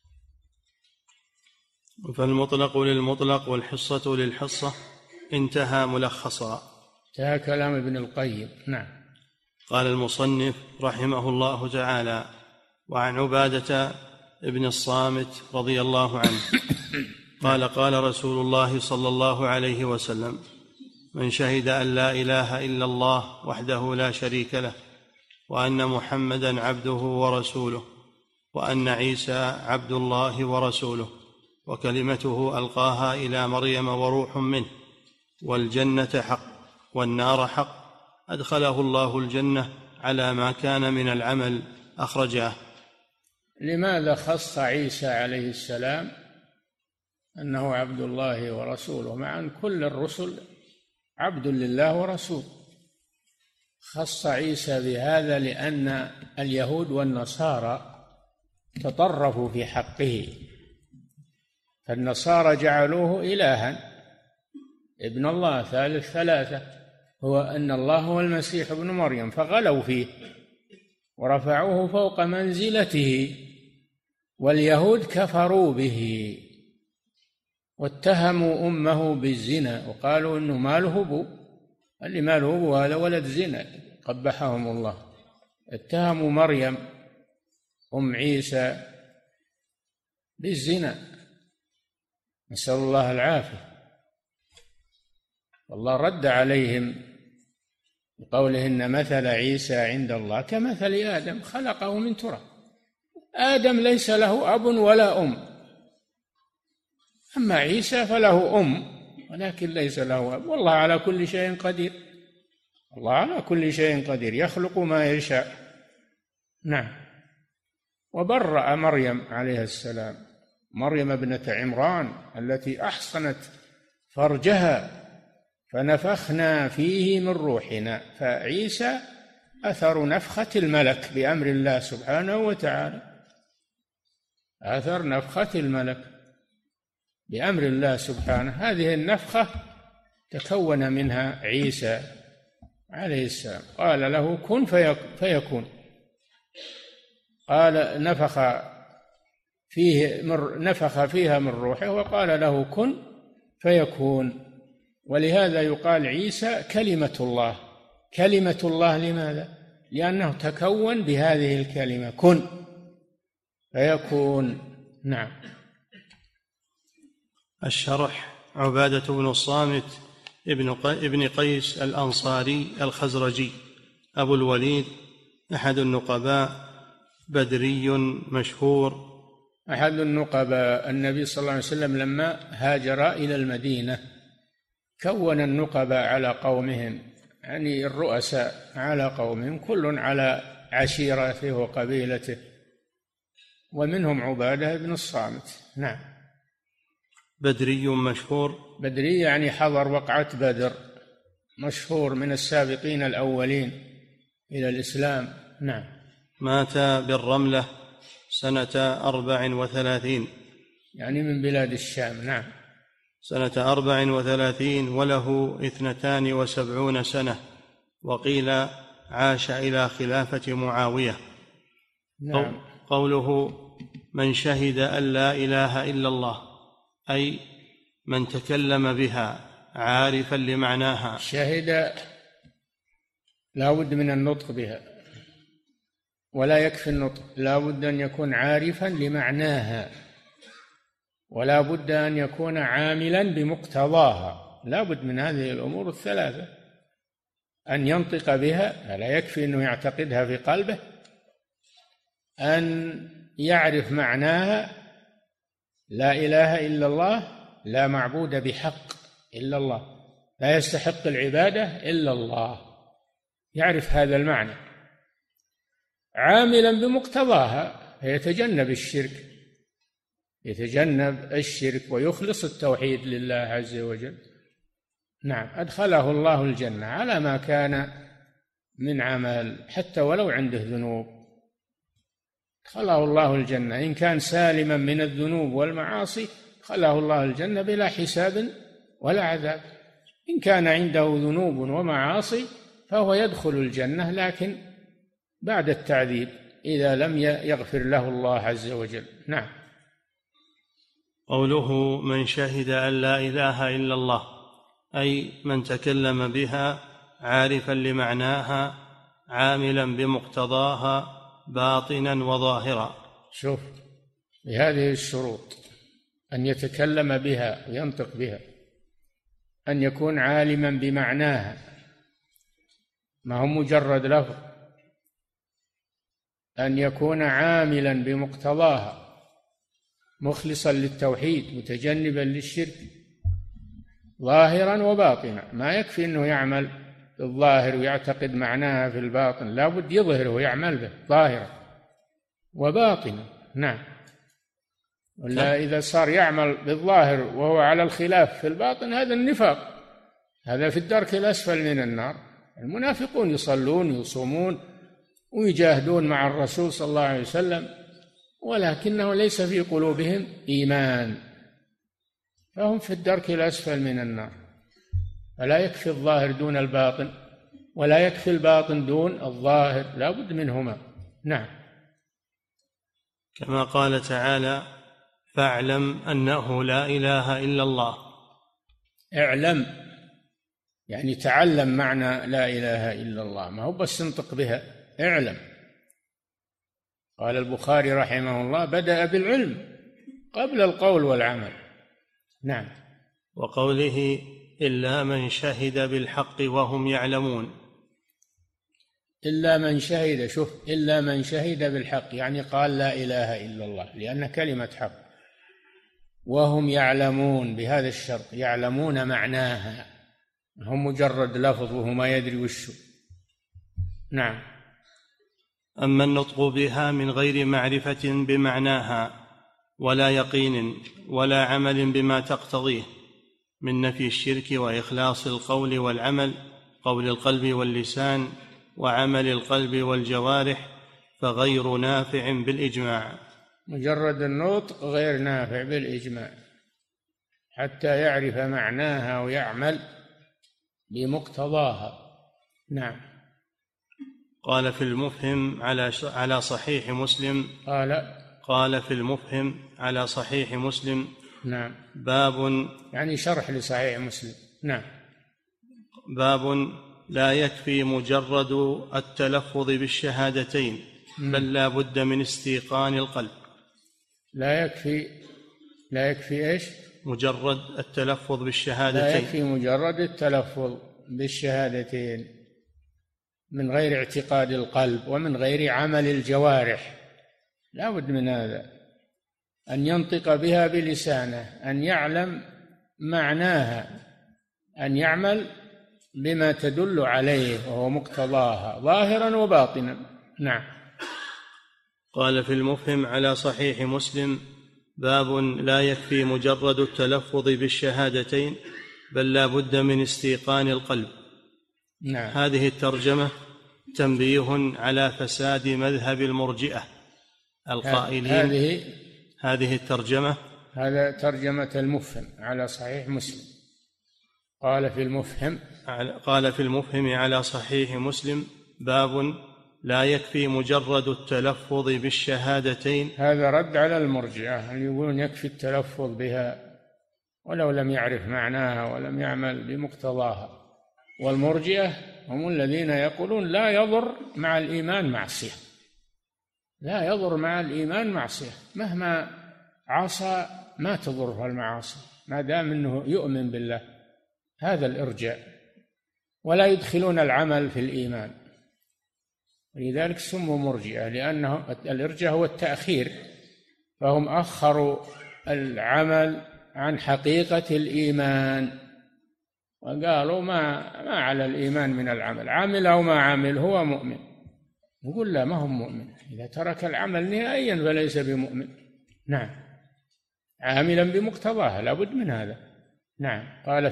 فالمطلق للمطلق والحصة للحصة، انتهى ملخصا. انتهى كلام ابن القيم. نعم. قال المصنف رحمه الله تعالى: وعن عبادة ابن الصامت رضي الله عنه قال: قال رسول الله صلى الله عليه وسلم: من شهد أن لا إله إلا الله وحده لا شريك له، وأن محمدا عبده ورسوله، وأن عيسى عبد الله ورسوله، وكلمته ألقاها إلى مريم وروح منه، والجنة حق والنار حق، أدخله الله الجنة على ما كان من العمل. أخرجاه. لماذا خص عيسى عليه السلام أنه عبد الله ورسوله، مع أن كل الرسل عبد لله ورسول؟ خص عيسى بهذا لأن اليهود والنصارى تطرفوا في حقه، فالنصارى جعلوه إلها، ابن الله ثالث ثلاثة، هو أن الله هو المسيح ابن مريم، فغلوا فيه ورفعوه فوق منزلته، واليهود كفروا به واتهموا أمه بالزنا وقالوا إنه ماله أبو، اللي ماله أبو هذا ولد زنا، قبحهم الله. اتهموا مريم أم عيسى بالزنا، نسأل الله العافية، والله رد عليهم بقوله: إن مثل عيسى عند الله كمثل آدم خلقه من تراب. آدم ليس له أب ولا أم، أما عيسى فله أم ولكن ليس له أب، والله على كل شيء قدير. الله على كل شيء قدير، يخلق ما يشاء. نعم. وبرأ مريم عليه السلام، مريم ابنة عمران التي أحصنت فرجها فنفخنا فيه من روحنا. فعيسى أثر نفخة الملك بأمر الله سبحانه وتعالى، أثر نفخة الملك بأمر الله سبحانه. هذه النفخة تكون منها عيسى عليه السلام، قال له كن فيكون، قال نفخ فيها من روحه وقال له كن فيكون. ولهذا يقال عيسى كلمة الله. كلمة الله لماذا؟ لأنه تكون بهذه الكلمة كن فيكون. نعم. الشرح: عبادة بن الصامت ابن قيس الأنصاري الخزرجي أبو الوليد، أحد النقباء، بدري مشهور، أحد النقباء. النبي صلى الله عليه وسلم لما هاجر إلى المدينة كون النقباء على قومهم، يعني الرؤساء على قومهم، كل على عشيرته وقبيلته، ومنهم عبادة بن الصامت. نعم. بدري مشهور، بدري يعني حضر وقعة بدر، مشهور من السابقين الأولين إلى الإسلام. نعم. مات بالرملة سنة 34، يعني من بلاد الشام. نعم. سنة 34 وله 72 سنة، وقيل عاش إلى خلافة معاوية. نعم. قوله من شهد أن لا إله إلا الله، أي من تكلم بها عارفا لمعناها. شهد لا بد من النطق بها، ولا يكفي النطق، لا بد أن يكون عارفا لمعناها، ولا بد أن يكون عاملا بمقتضاها. لا بد من هذه الأمور الثلاثة، أن ينطق بها، لا يكفي أنه يعتقدها في قلبه، أن يعرف معناها، لا إله إلا الله، لا معبود بحق إلا الله، لا يستحق العبادة إلا الله، يعرف هذا المعنى، عاملا بمقتضاها، فيتجنب الشرك، يتجنب الشرك ويخلص التوحيد لله عز وجل. نعم. أدخله الله الجنة على ما كان من عمل، حتى ولو عنده ذنوب أدخله الله الجنة. إن كان سالما من الذنوب والمعاصي أدخله الله الجنة بلا حساب ولا عذاب. إن كان عنده ذنوب ومعاصي فهو يدخل الجنة، لكن بعد التعذيب إذا لم يغفر له الله عز وجل. نعم. قوله من شهد أن لا إله إلا الله، أي من تكلم بها عارفا لمعناها عاملا بمقتضاها باطنا وظاهرا. شوف، بهذه الشروط: أن يتكلم بها وينطق بها، أن يكون عالما بمعناها، ما هو مجرد لفظ، أن يكون عاملا بمقتضاها مخلصا للتوحيد متجنبا للشرك ظاهرا وباطنا. ما يكفي أنه يعمل بالظاهر ويعتقد معناها في الباطن، لا بد يظهره ويعمل به ظاهرا وباطنا. نعم. ولا إذا صار يعمل بالظاهر وهو على الخلاف في الباطن، هذا النفاق، هذا في الدرك الأسفل من النار. المنافقون يصلون ويصومون ويجاهدون مع الرسول صلى الله عليه وسلم، ولكنه ليس في قلوبهم إيمان، فهم في الدرك الأسفل من النار. فلا يكفي الظاهر دون الباطن، ولا يكفي الباطن دون الظاهر، لا بد منهما. نعم. كما قال تعالى فاعلم أنه لا إله إلا الله. اعلم يعني تعلم معنى لا إله إلا الله، ما هو بس انطق بها، اعلم. قال البخاري رحمه الله بدأ بالعلم قبل القول والعمل. نعم. وقوله إلا من شهد بالحق وهم يعلمون. إلا من شهد، شوف، إلا من شهد بالحق يعني قال لا إله إلا الله، لأن كلمة حق، وهم يعلمون بهذا الشرط، يعلمون معناها، هم مجرد لفظ وهو ما يدري وشه. نعم. أما النطق بها من غير معرفة بمعناها ولا يقين ولا عمل بما تقتضيه من نفي الشرك وإخلاص القول والعمل، قول القلب واللسان وعمل القلب والجوارح، فغير نافع بالإجماع. مجرد النطق غير نافع بالإجماع حتى يعرف معناها ويعمل بمقتضاها. نعم. قال في المفهم على صحيح مسلم قال في المفهم على صحيح مسلم. نعم. باب، يعني شرح لصحيح مسلم. نعم. باب لا يكفي مجرد التلفظ بالشهادتين بل لا بد من استيقان القلب. لا يكفي ايش؟ مجرد التلفظ بالشهادتين. لا يكفي مجرد التلفظ بالشهادتين من غير اعتقاد القلب ومن غير عمل الجوارح. لا بد من هذا، أن ينطق بها بلسانه، أن يعلم معناها، أن يعمل بما تدل عليه وهو مقتضاها ظاهرا وباطنا. نعم. قال في المفهم على صحيح مسلم: باب لا يكفي مجرد التلفظ بالشهادتين بل لا بد من استيقان القلب. نعم. هذه الترجمة تنبيه على فساد مذهب المرجئة القائلين. هذه الترجمة، هذا ترجمة المفهم على صحيح مسلم. قال في المفهم على صحيح مسلم: باب لا يكفي مجرد التلفظ بالشهادتين. هذا رد على المرجئة اللي يقولون يكفي التلفظ بها ولو لم يعرف معناها ولم يعمل بمقتضاها. والمرجئة هم الذين يقولون لا يضر مع الإيمان معصية، لا يضر مع الإيمان معصية، مهما عصى ما تضره المعاصي ما دام أنه يؤمن بالله. هذا الإرجاء. ولا يدخلون العمل في الإيمان، ولذلك سموا مرجئة، لأنه الإرجاء هو التأخير، فهم أخروا العمل عن حقيقة الإيمان وقالوا ما على الإيمان من العمل، عمل أو ما عمل هو مؤمن. نقول لا، ما هو مؤمن إذا ترك العمل نهائيا فليس بمؤمن. نعم، عاملا بمقتضاها، لا بد من هذا. نعم. قال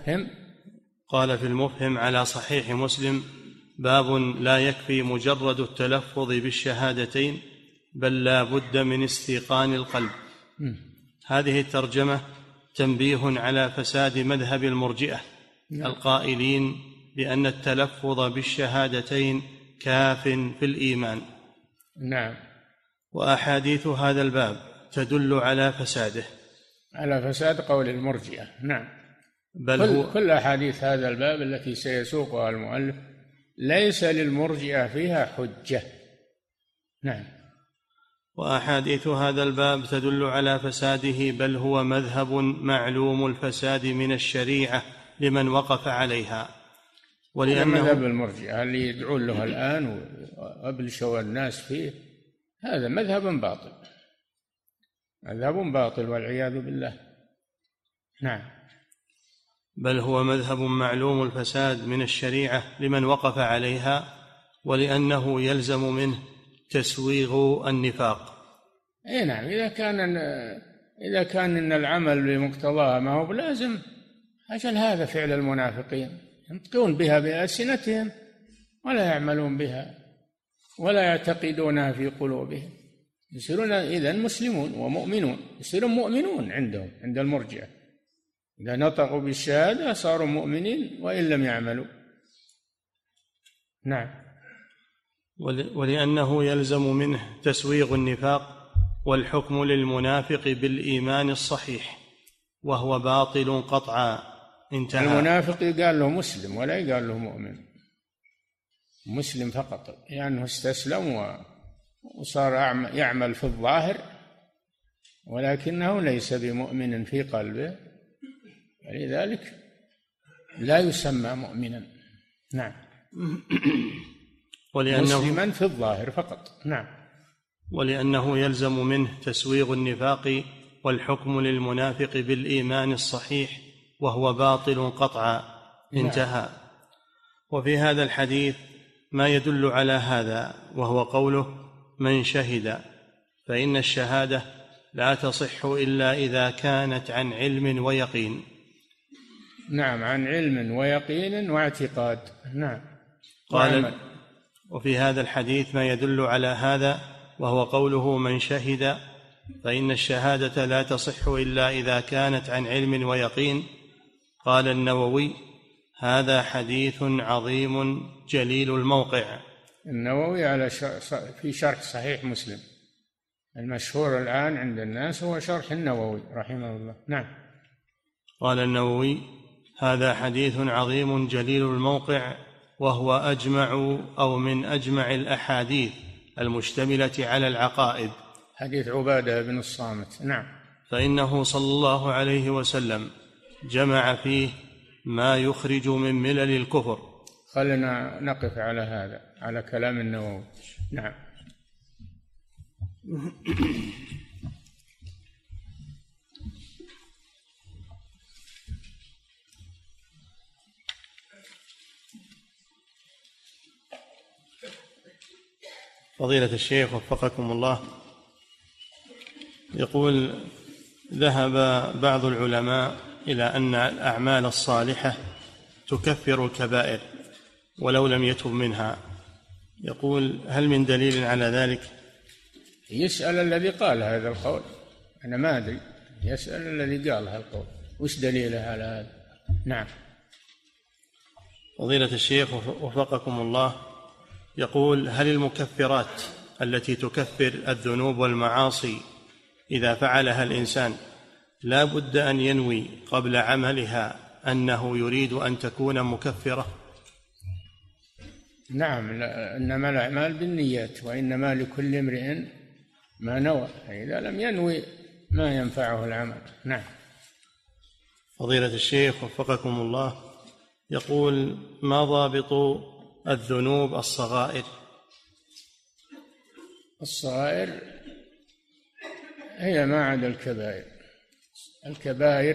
في المفهم على صحيح مسلم: باب لا يكفي مجرد التلفظ بالشهادتين بل لا بد من استيقان القلب. هذه الترجمة تنبيه على فساد مذهب المرجئة القائلين بأن التلفظ بالشهادتين كاف في الإيمان. نعم. وأحاديث هذا الباب تدل على فساده، على فساد قول المرجئة. نعم. بل كل أحاديث هذا الباب التي سيسوقها المؤلف ليس للمرجئة فيها حجة. نعم. وأحاديث هذا الباب تدل على فساده، بل هو مذهب معلوم الفساد من الشريعة لمن وقف عليها. ولأنه مذهب المرجئة اللي يدعون له الآن وأبلشوا الناس فيه، هذا مذهب باطل والعياذ بالله. نعم. بل هو مذهب معلوم الفساد من الشريعة لمن وقف عليها، ولأنه يلزم منه تسويغ النفاق. اي نعم. إذا كان إن العمل بمقتضاها ما هو بلازم، أجل هذا فعل المنافقين، ينطقون بها بألسنتهم ولا يعملون بها ولا يعتقدونها في قلوبهم، يصيرون إذن مسلمون ومؤمنون، يصيرون مؤمنون عندهم عند المرجئة. إذا نطقوا بالشهادة صاروا مؤمنين وإن لم يعملوا. نعم. ولأنه يلزم منه تسويغ النفاق والحكم للمنافق بالإيمان الصحيح وهو باطل قطعا. انتهى. المنافق يقال له مسلم ولا يقال له مؤمن، مسلم فقط، لأنه يعني استسلم وصار يعمل في الظاهر ولكنه ليس بمؤمن في قلبه، ولذلك لا يسمى مؤمنا. نعم. مسلما في الظاهر فقط. نعم. ولأنه يلزم منه تسويغ النفاق والحكم للمنافق بالإيمان الصحيح وهو باطل قطعا. انتهى. وفي هذا الحديث ما يدل على هذا، وهو قوله من شهد، فإن الشهادة لا تصح إلا إذا كانت عن علم ويقين. نعم، عن علم ويقين واعتقاد. نعم. قال: وفي هذا الحديث ما يدل على هذا، وهو قوله من شهد، فإن الشهادة لا تصح إلا إذا كانت عن علم ويقين. قال النووي: هذا حديث عظيم جليل الموقع. النووي في شرح صحيح مسلم، المشهور الآن عند الناس هو شرح النووي رحمه الله. نعم. قال النووي: هذا حديث عظيم جليل الموقع، وهو أجمع أو من أجمع الأحاديث المشتملة على العقائد. حديث عبادة بن الصامت. نعم. فإنه صلى الله عليه وسلم جمع فيه ما يخرج من ملل الكفر. خلنا نقف على هذا، على كلام النووي. نعم. فضيلة الشيخ وفقكم الله، يقول: ذهب بعض العلماء إلى أن الأعمال الصالحة تكفر الكبائر ولو لم يتب منها. يقول: هل من دليل على ذلك؟ يسأل الذي قال هذا القول، أنا ما أدري، يسأل الذي قال هذا القول وش دليله على هذا. نعم. فضيلة الشيخ وفقكم الله، يقول: هل المكفرات التي تكفر الذنوب والمعاصي إذا فعلها الإنسان لا بد أن ينوي قبل عملها أنه يريد أن تكون مكفرة؟ نعم، إنما الأعمال بالنيات وإنما لكل امرئ ما نوى، إذا لم ينوي ما ينفعه العمل. نعم. فضيلة الشيخ وفقكم الله، يقول: ما ضابط الذنوب الصغائر؟ الصغائر هي ما عدا الكبائر. الكبائر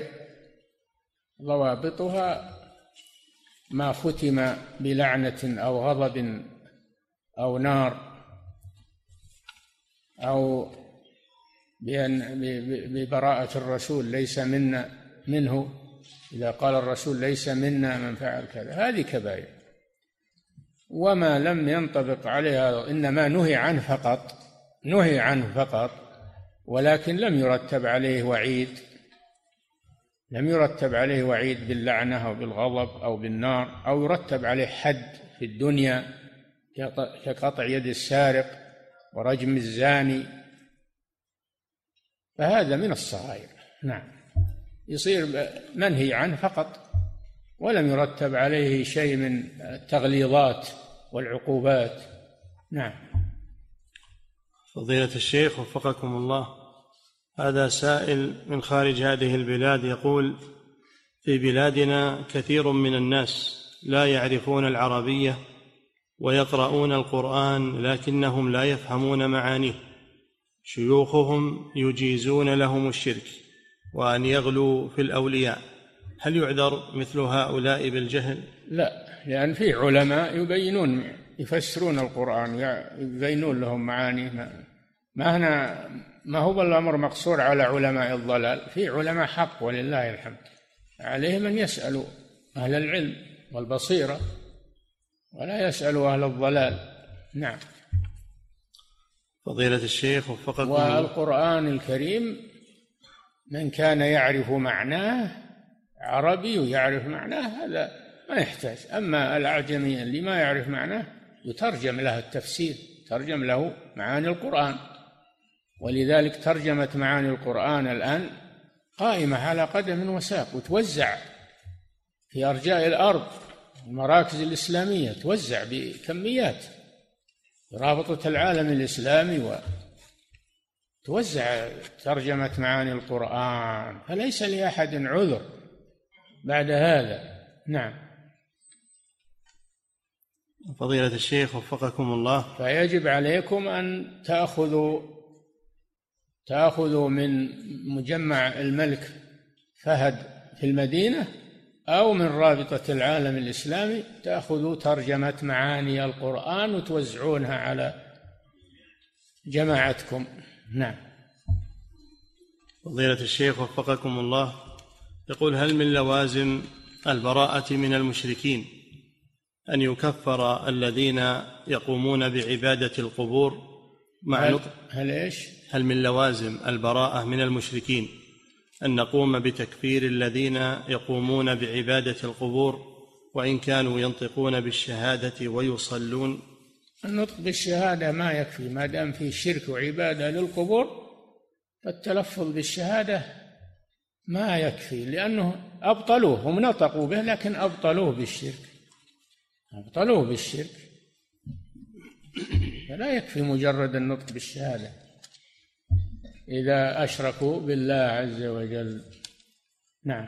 ضوابطها ما ختم بلعنة أو غضب أو نار أو ببراءة الرسول ليس منا منه، إذا قال الرسول ليس منا من فعل كذا، هذه كبائر. وما لم ينطبق عليها إنما نهي عنه فقط، ولكن لم يرتب عليه وعيد باللعنة أو بالغضب أو بالنار، أو يرتب عليه حد في الدنيا كقطع يد السارق ورجم الزاني، فهذا من الصغائر. نعم، يصير منهي عنه فقط ولم يرتب عليه شيء من التغليظات والعقوبات. نعم. فضيلة الشيخ وفقكم الله، هذا سائل من خارج هذه البلاد يقول: في بلادنا كثير من الناس لا يعرفون العربية ويقرؤون القرآن لكنهم لا يفهمون معانيه، شيوخهم يجيزون لهم الشرك وأن يغلوا في الأولياء، هل يعذر مثل هؤلاء بالجهل؟ لا، لأن في علماء يفسرون القرآن يبينون لهم معانيه. ما هو الأمر مقصور على علماء الضلال، في علماء حق ولله الحمد، عليهم أن يسألوا أهل العلم والبصيرة ولا يسألوا أهل الضلال. نعم. فضيلة الشيخ وفقكم. والقرآن الكريم من كان يعرف معناه، عربي يعرف معناه، هذا ما يحتاج. أما الأعجمي اللي ما يعرف معناه يترجم له التفسير، ترجم له معاني القرآن، ولذلك ترجمة معاني القرآن الآن قائمة على قدم وساق وتوزع في أرجاء الأرض، المراكز الإسلامية توزع بكميات، رابطة العالم الإسلامي وتوزع ترجمة معاني القرآن، فليس لأحد عذر بعد هذا. نعم. فضيلة الشيخ وفقكم الله، فيجب عليكم أن تأخذوا من مجمع الملك فهد في المدينة أو من رابطة العالم الإسلامي تأخذوا ترجمة معاني القرآن وتوزعونها على جماعتكم. نعم. فضيلة الشيخ وفقكم الله، يقول: هل من لوازم البراءة من المشركين أن يكفر الذين يقومون بعبادة القبور مع هل من لوازم البراءة من المشركين أن نقوم بتكفير الذين يقومون بعبادة القبور وإن كانوا ينطقون بالشهادة ويصلون؟ النطق بالشهادة ما يكفي، ما دام في شرك وعبادة للقبور فالتلفظ بالشهادة ما يكفي، لأنه أبطلوه، هم نطقوا به لكن أبطلوه بالشرك، فلا يكفي مجرد النطق بالشهادة إذا أشركوا بالله عز وجل. نعم.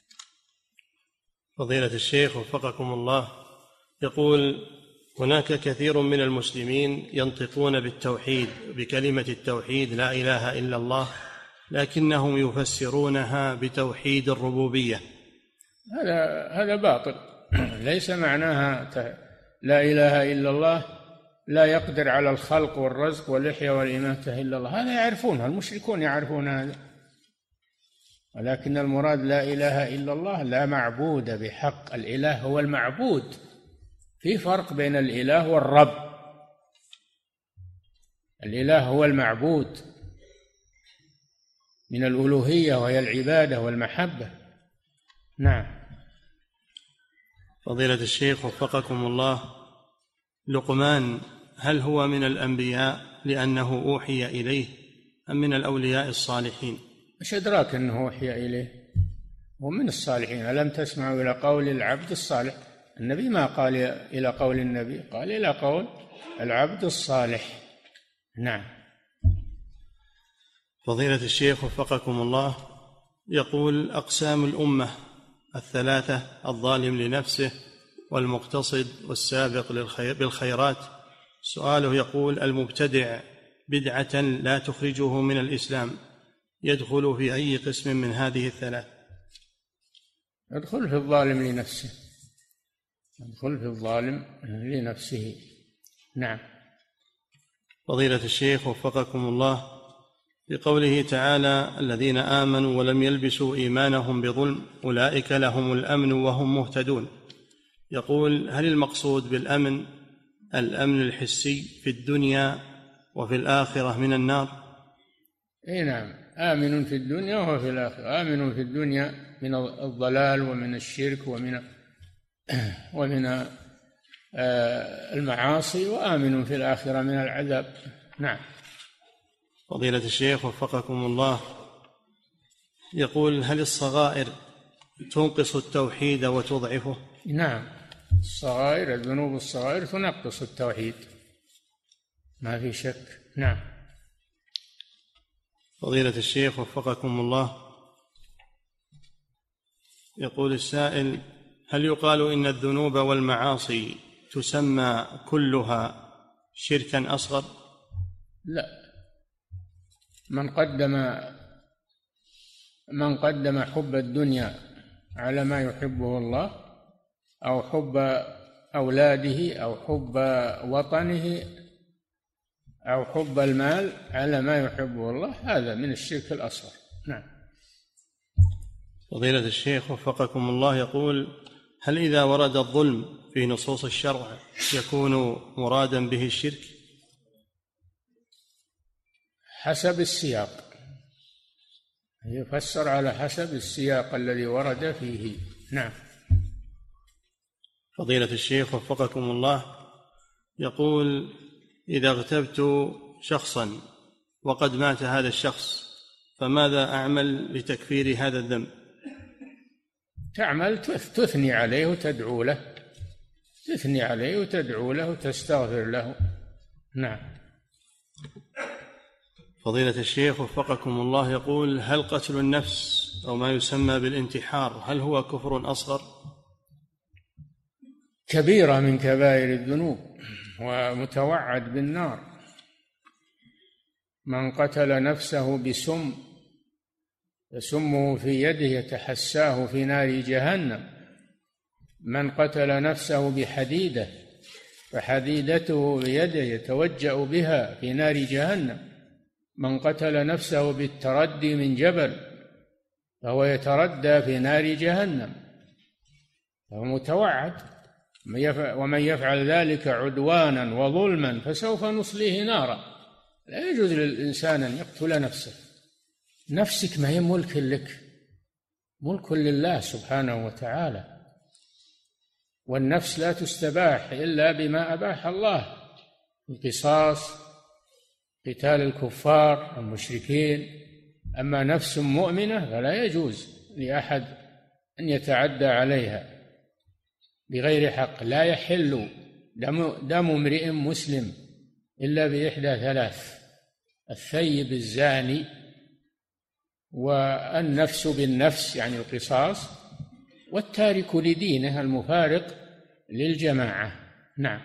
فضيلة الشيخ وفقكم الله، يقول: هناك كثير من المسلمين ينطقون بالتوحيد بكلمة التوحيد لا إله إلا الله، لكنهم يفسرونها بتوحيد الربوبية. هذا باطل. ليس معناها لا إله إلا الله لا يقدر على الخلق والرزق والإحياء والإماتة إلا الله، هذا يعرفونها، المشركون يعرفون هذا، ولكن المراد لا إله إلا الله لا معبود بحق، الإله هو المعبود، في فرق بين الإله والرب. الإله هو المعبود من الألوهية وهي العبادة والمحبة. نعم. فضيلة الشيخ وفقكم الله، لقمان هل هو من الأنبياء لأنه أوحي إليه أم من الأولياء الصالحين؟ ايش أدراك أنه أوحي إليه؟ هو من الصالحين. ألم تسمعوا إلى قول العبد الصالح؟ النبي ما قال إلى قول النبي، قال إلى قول العبد الصالح. نعم. فضيلة الشيخ وفقكم الله، يقول: أقسام الأمة الثلاثة: الظالم لنفسه والمقتصد والسابق بالخيرات. سؤاله يقول: المبتدع بدعة لا تخرجه من الإسلام يدخل في أي قسم من هذه الثلاث؟ يدخل في الظالم لنفسه، يدخل في الظالم لنفسه. نعم. فضيلة الشيخ وفقكم الله، بقوله تعالى: الذين آمنوا ولم يلبسوا إيمانهم بظلم أولئك لهم الأمن وهم مهتدون، يقول: هل المقصود بالأمن الأمن الحسي في الدنيا وفي الآخرة من النار؟ نعم، آمن في الدنيا وفي الآخرة. آمن في الدنيا من الضلال ومن الشرك ومن المعاصي، وآمن في الآخرة من العذاب. نعم. فضيلة الشيخ وفقكم الله، يقول: هل الصغائر تنقص التوحيد وتضعفه؟ نعم، الصغائر، الذنوب الصغائر تنقص التوحيد، ما في شك. نعم. فضيلة الشيخ وفقكم الله، يقول السائل: هل يقال إن الذنوب والمعاصي تسمى كلها شركا أصغر؟ لا، من قدم حب الدنيا على ما يحبه الله، أو حب أولاده، أو حب وطنه، أو حب المال على ما يحبه الله، هذا من الشرك الأصغر. نعم. فضيلة الشيخ وفقكم الله، يقول: هل إذا ورد الظلم في نصوص الشرع يكون مرادا به الشرك؟ حسب السياق، يفسر على حسب السياق الذي ورد فيه. نعم. فضيلة الشيخ وفقكم الله، يقول: إذا اغتبت شخصا وقد مات هذا الشخص فماذا أعمل لتكفير هذا الذنب؟ تعمل تثني عليه وتدعو له، تثني عليه وتدعو له وتستغفر له. نعم. فضيلة الشيخ وفقكم الله، يقول: هل قتل النفس أو ما يسمى بالانتحار هل هو كفر أصغر؟ كبيرة من كبائر الذنوب ومتوعد بالنار. من قتل نفسه بسم يسمه في يده يتحساه في نار جهنم من قتل نفسه بحديدة فحديدته بيده يتوجأ بها في نار جهنم، من قتل نفسه بالتردي من جبل فهو يتردى في نار جهنم، فهو متوعد. ومن يفعل ذلك عدوانا وظلما فسوف نصليه نارا. لا يجوز للإنسان أن يقتل نفسه. نفسك ما هي ملك لك، ملك لله سبحانه وتعالى، والنفس لا تستباح إلا بما أباح الله: القصاص، قتال الكفار المشركين. أما نفس مؤمنة فلا يجوز لأحد أن يتعدى عليها بغير حق. لا يحل دم امرئ مسلم إلا بإحدى ثلاث: الثيب الزاني، والنفس بالنفس يعني القصاص، والتارك لدينه المفارق للجماعة. نعم.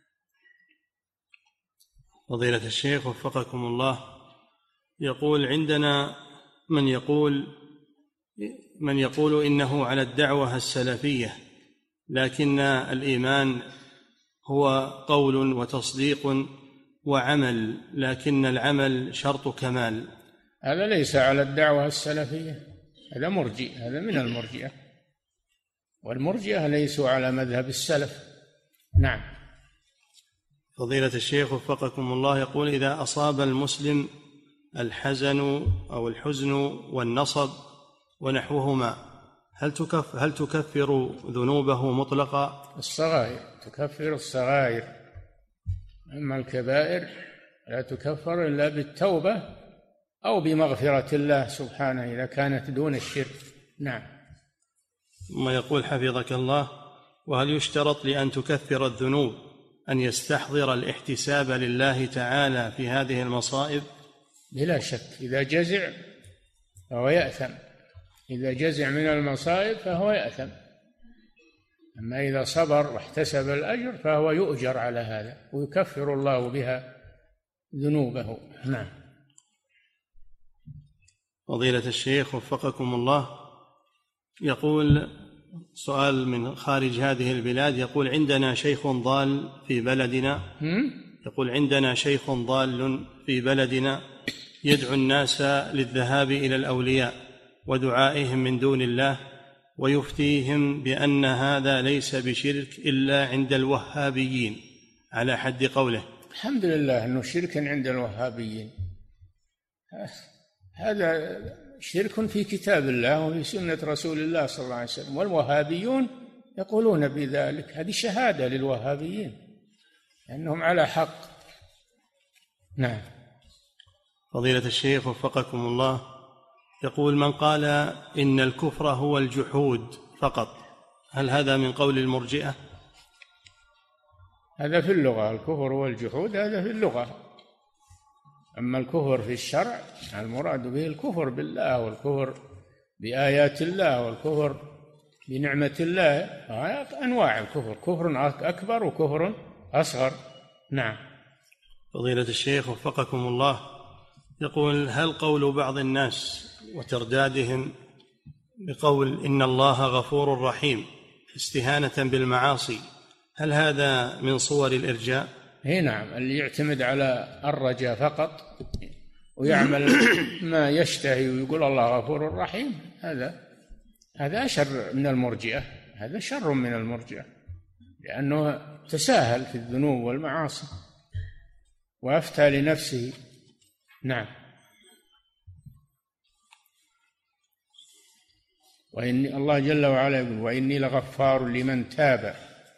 فضيلة الشيخ وفقكم الله، يقول عندنا من يقول إنه على الدعوة السلفية، لكن الإيمان هو قول وتصديق وعمل، لكن العمل شرط كمال. هذا ليس على الدعوة السلفية، هذا مرجئ، هذا من المرجئة، والمرجئة ليسوا على مذهب السلف. نعم. فضيلة الشيخ وفقكم الله، يقول إذا أصاب المسلم الحزن أو الحزن والنصب ونحوهما هل تكفر ذنوبه مطلقا؟ الصغائر تكفر الصغائر، أما الكبائر لا تكفر إلا بالتوبة أو بمغفرة الله سبحانه إذا كانت دون الشرك. نعم. ثم يقول حفظك الله: وهل يشترط لأن تكفر الذنوب أن يستحضر الاحتساب لله تعالى في هذه المصائب؟ بلا شك، إذا جزع فهو يأثم، إذا جزع من المصائب فهو يأثم. أما إذا صبر واحتسب الأجر فهو يؤجر على هذا ويكفر الله بها ذنوبه. نعم. فضيلة الشيخ وفقكم الله، يقول سؤال من خارج هذه البلاد، يقول عندنا شيخ ضال في بلدنا، يدعو الناس للذهاب إلى الأولياء ودعائهم من دون الله، ويفتيهم بأن هذا ليس بشرك إلا عند الوهابيين على حد قوله. الحمد لله أنه شرك عند الوهابيين، هذا شرك في كتاب الله وفي سنة رسول الله صلى الله عليه وسلم، والوهابيون يقولون بذلك. هذه شهادة للوهابيين أنهم على حق. نعم. فضيلة الشيخ وفقكم الله، يقول من قال إن الكفر هو الجحود فقط، هل هذا من قول المرجئة؟ هذا في اللغة، الكفر هو الجحود هذا في اللغة. أما الكفر في الشرع المراد به الكفر بالله والكفر بآيات الله والكفر بنعمة الله. أنواع الكفر، كفر أكبر وكفر أصغر. نعم. فضيلة الشيخ وفقكم الله، يقول هل قول بعض الناس وتردادهم بقول إن الله غفور رحيم استهانة بالمعاصي، هل هذا من صور الإرجاء؟ نعم، اللي يعتمد على الرجاء فقط ويعمل ما يشتهي ويقول الله غفور رحيم، هذا أشر من المرجئة، هذا شر من المرجئة، لأنه تساهل في الذنوب والمعاصي وأفتى لنفسه. نعم. وإن الله جل وعلا يقول وإني لغفار لمن تاب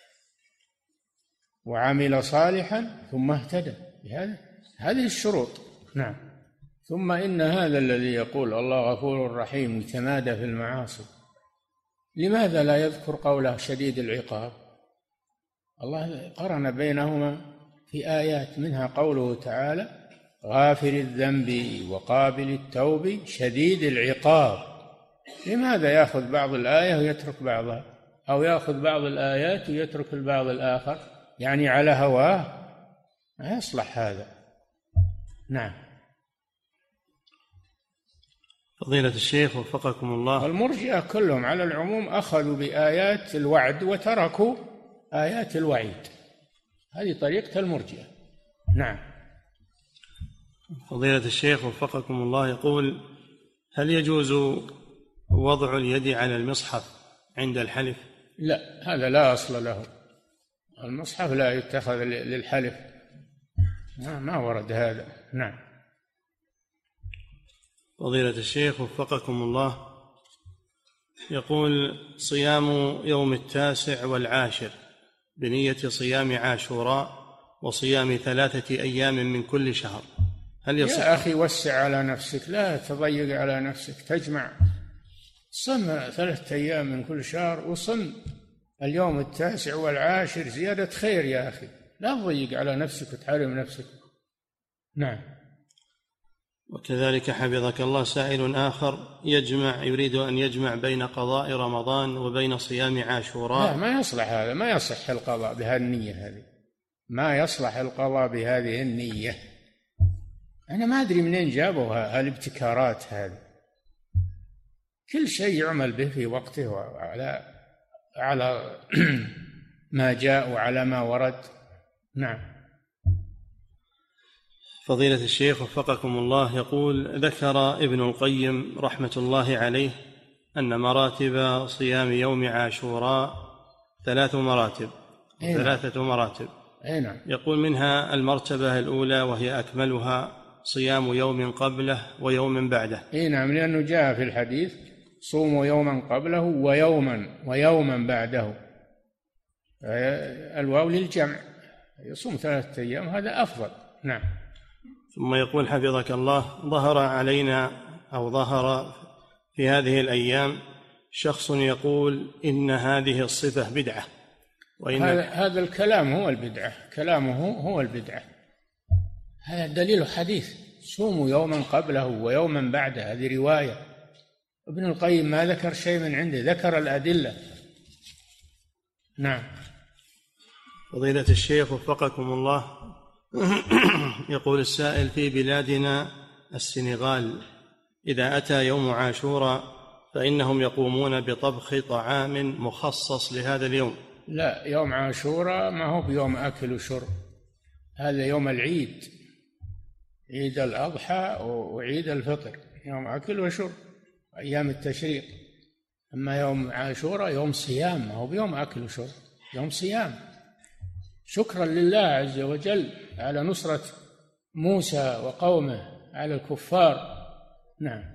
وعمل صالحا ثم اهتدى، هذه الشروط. نعم. ثم إن هذا الذي يقول الله غفور رحيم يتمادى في المعاصي، لماذا لا يذكر قوله شديد العقاب؟ الله قرن بينهما في آيات، منها قوله تعالى غافر الذنب وقابل التوب شديد العقاب. لماذا يأخذ بعض الآية ويترك بعضها، أو يأخذ بعض الآيات ويترك البعض الآخر، يعني على هواه؟ ما يصلح هذا. نعم. فضيلة الشيخ وفقكم الله. المرجئة كلهم على العموم أخذوا بآيات الوعد وتركوا آيات الوعيد، هذه طريقة المرجئة. نعم. فضيلة الشيخ وفقكم الله يقول: هل يجوز وضع اليد على المصحف عند الحلف؟ لا، هذا لا أصل له. المصحف لا يتخذ للحلف، ما ورد هذا. نعم. فضيلة الشيخ وفقكم الله يقول: صيام يوم 9 و10 بنية صيام عاشوراء وصيام 3 أيام من كل شهر، هل يصح؟ يا أخي وسع على نفسك، لا تضيق على نفسك، تجمع صم 3 أيام من كل شهر، وصم اليوم 9 و10 زيادة خير يا أخي، لا تضيق على نفسك وتحرم نفسك. نعم. وكذلك حفظك الله سائل آخر يريد أن يجمع بين قضاء رمضان وبين صيام عاشوراء. لا، ما يصلح هذا، ما يصح القضاء بهذه النية، هذه ما يصلح القضاء بهذه النية. أنا ما أدري منين جابوا هالابتكارات هذه، كل شيء يعمل به في وقته على ما جاء وعلى ما ورد. نعم. فضيلة الشيخ وفقكم الله يقول: ذكر ابن القيم رحمة الله عليه أن مراتب صيام يوم عاشوراء 3 مراتب، 3 مراتب. نعم. يقول: منها المرتبة الأولى وهي أكملها صيام يوم قبله ويوم بعده. نعم، لأنه جاء في الحديث: صوموا يوما قبله ويوما بعده، الواو للجمع، يصوم 3 أيام، هذا أفضل. نعم. ثم يقول حفظك الله: ظهر علينا أو ظهر في هذه الأيام شخص يقول إن هذه الصفة بدعة، هذا الكلام هو البدعة، كلامه هو البدعة، هذا دليل حديث: صوموا يوما قبله ويوما بعده، هذه رواية. ابن القيم ما ذكر شيء من عنده، ذكر الأدلة. نعم. فضيلة الشيخ وفقكم الله يقول السائل: في بلادنا السنغال إذا أتى يوم عاشوراء فإنهم يقومون بطبخ طعام مخصص لهذا اليوم. لا، يوم عاشوراء ما هو بيوم أكل وشرب، هذا يوم العيد، عيد الأضحى وعيد الفطر، يوم أكل وشرب، أيام التشريق. أما يوم عاشوراء يوم صيام، ما هو بيوم أكل وشرب، يوم صيام، شكرا لله عز وجل على نصرة موسى وقومه على الكفار. نعم.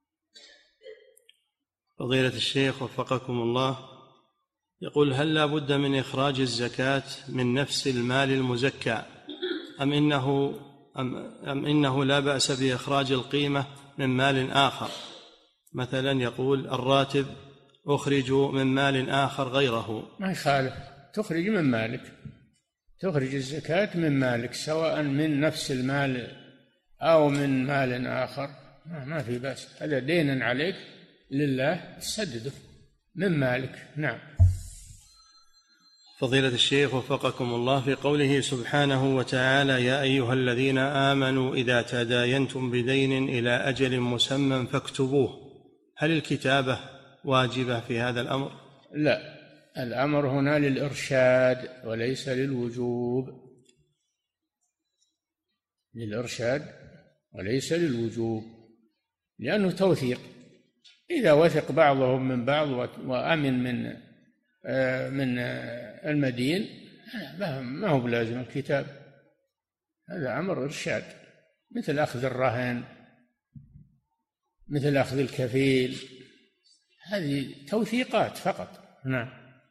فضيلة الشيخ وفقكم الله يقول: هل لا بد من إخراج الزكاة من نفس المال المزكى أم إنه لا بأس بإخراج القيمة من مال آخر؟ مثلا يقول: الراتب أخرج من مال آخر غيره. ما يخالف، تخرج من مالك، تخرج الزكاة من مالك، سواء من نفس المال أو من مال آخر، ما في بأس، هذا دين عليك لله تسدده من مالك. نعم. فضيلة الشيخ وفقكم الله في قوله سبحانه وتعالى: يا أيها الذين آمنوا إذا تداينتم بدين إلى أجل مسمى فاكتبوه، هل الكتابة واجبة في هذا الأمر؟ لا، الأمر هنا للإرشاد وليس للوجوب، للإرشاد وليس للوجوب، لأنه توثيق، إذا وثق بعضهم من بعض وأمن من المدين ما هو بلازم الكتاب، هذا أمر إرشاد، مثل أخذ الرهن، مثل أخذ الكفيل، هذه توثيقات فقط. نعم.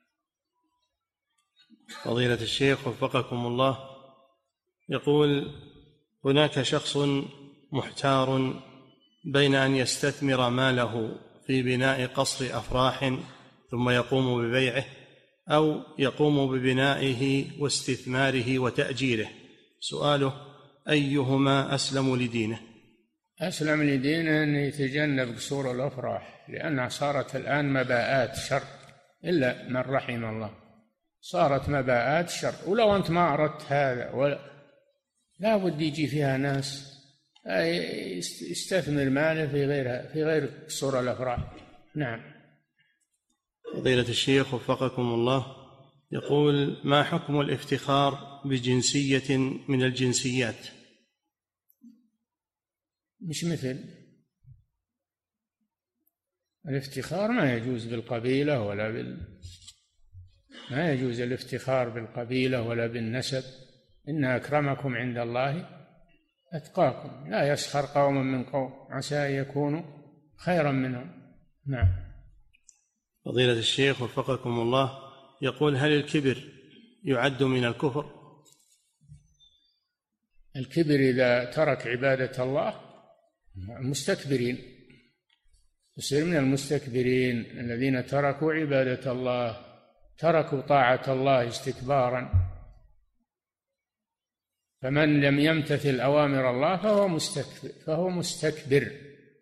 فضيلة الشيخ وفقكم الله يقول: هناك شخص محتار بين أن يستثمر ماله في بناء قصر أفراح ثم يقوم ببيعه، أو يقوم ببنائه واستثماره وتأجيره. سؤاله: أيهما أسلم لدينه؟ أسلم لدينه أن يتجنب قصور الأفراح، لأنها صارت الآن مباءات شر، إلا من رحم الله، صارت مباءات شر. ولو أنت ما أردت هذا لا بد يجي فيها ناس يستثمر ماله في غير صور الأفراح. نعم. فضيلة الشيخ وفقكم الله، يقول: ما حكم الافتخار بجنسية من الجنسيات؟ مش مثل الافتخار، ما يجوز بالقبيلة ما يجوز الافتخار بالقبيلة ولا بالنسب. إن أكرمكم عند الله أتقاكم. لا يسخر قوم من قوم عسى أن يكونوا خيرا منهم. نعم. فضيلة الشيخ وفقكم الله، يقول: هل الكبر يعد من الكفر؟ الكبر إذا ترك عبادة الله مستكبرين، يصير من المستكبرين الذين تركوا عبادة الله، تركوا طاعة الله استكبارا. فمن لم يمتثل أوامر الله فهو مستكبر.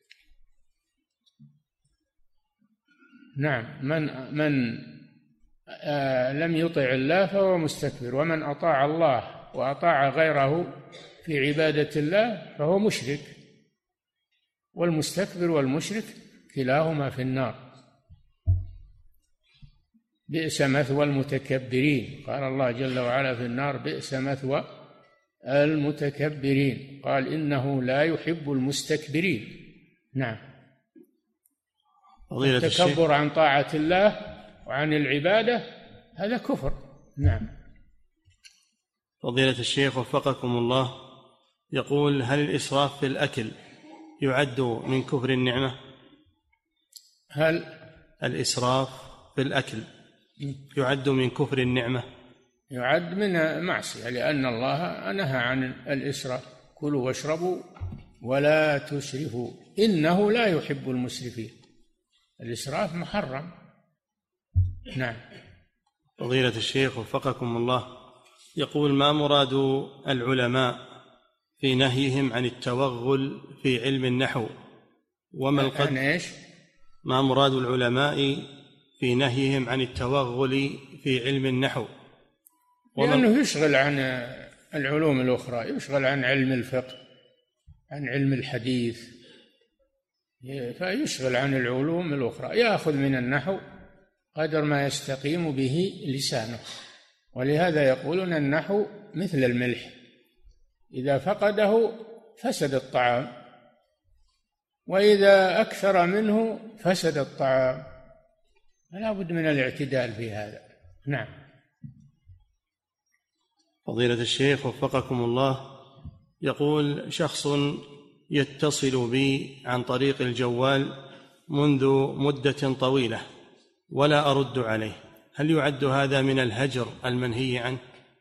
نعم. من لم يطع الله فهو مستكبر، ومن أطاع الله وأطاع غيره في عبادة الله فهو مشرك. والمستكبر والمشرك كلاهما في النار. بئس مثوى المتكبرين، قال الله جل وعلا في النار: بئس مثوى المتكبرين، قال: إنه لا يحب المستكبرين. نعم. التكبر عن طاعة الله وعن العبادة هذا كفر. نعم. فضيلة الشيخ وفقكم الله، يقول: هل الإسراف في الأكل يعد من كفر النعمة؟ هل الإسراف في الأكل يعد من كفر النعمة؟ يعد من معصية، لأن الله نهى عن الإسراف: كلوا واشربوا ولا تسرفوا إنه لا يحب المسرفين. الإسراف محرم. نعم. فضيلة الشيخ وفقكم الله، يقول: ما مراد العلماء في نهيهم عن التوغل في علم النحو؟ وما القدر؟ إيش؟ ما مراد العلماء في نهيهم عن التوغل في علم النحو؟ لأنه يشغل عن العلوم الأخرى، يشغل عن علم الفقه، عن علم الحديث، فيشغل عن العلوم الأخرى. يأخذ من النحو قدر ما يستقيم به لسانه. ولهذا يقولون النحو مثل الملح، إذا فقده فسد الطعام، وإذا أكثر منه فسد الطعام. فلا بد من الاعتدال في هذا. نعم. فضيلة الشيخ وفقكم الله، يقول: شخص يتصل بي عن طريق الجوال منذ مدة طويلة ولا أرد عليه، هل يعد هذا من الهجر المنهي عنه؟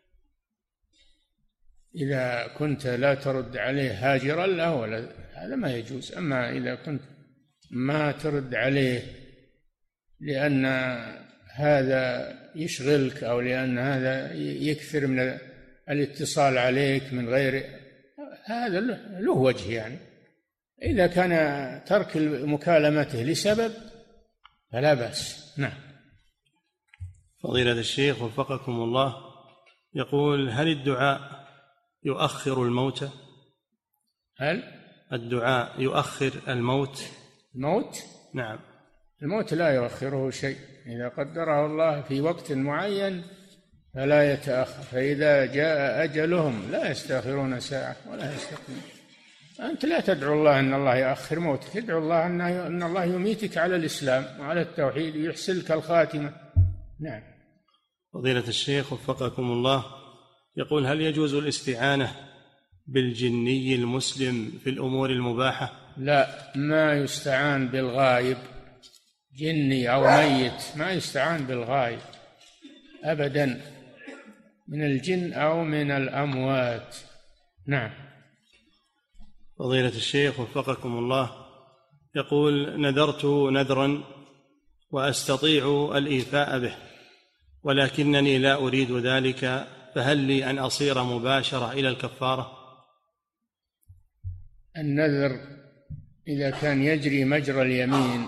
إذا كنت لا ترد عليه هاجرا له هذا ما يجوز. أما إذا كنت ما ترد عليه لأن هذا يشغلك أو لأن هذا يكثر من الاتصال عليك من غير هذا له وجه يعني. إذا كان ترك مكالمته لسبب فلا بأس. نعم. فضيلة الشيخ وفقكم الله، يقول: هل الدعاء يؤخر الموت؟ هل الدعاء يؤخر الموت؟ الموت؟ نعم. الموت لا يؤخره شيء، إذا قدره الله في وقت معين فلا يتأخر، فإذا جاء أجلهم لا يستأخرون ساعة ولا يستقدمون. أنت لا تدعو الله أن الله يؤخر موتك، تدعو الله أن الله يميتك على الإسلام وعلى التوحيد ويحسن لك الخاتمة. نعم. فضيلة الشيخ وفقكم الله، يقول: هل يجوز الاستعانة بالجني المسلم في الأمور المباحة؟ لا، ما يستعان بالغائب، جني أو ميت ما يستعان بالغائب أبدا، من الجن أو من الأموات. نعم. فضيلة الشيخ وفقكم الله، يقول: نذرت نذرا وأستطيع الإيفاء به ولكنني لا أريد ذلك، فهل لي أن أصير مباشرة إلى الكفارة؟ النذر إذا كان يجري مجرى اليمين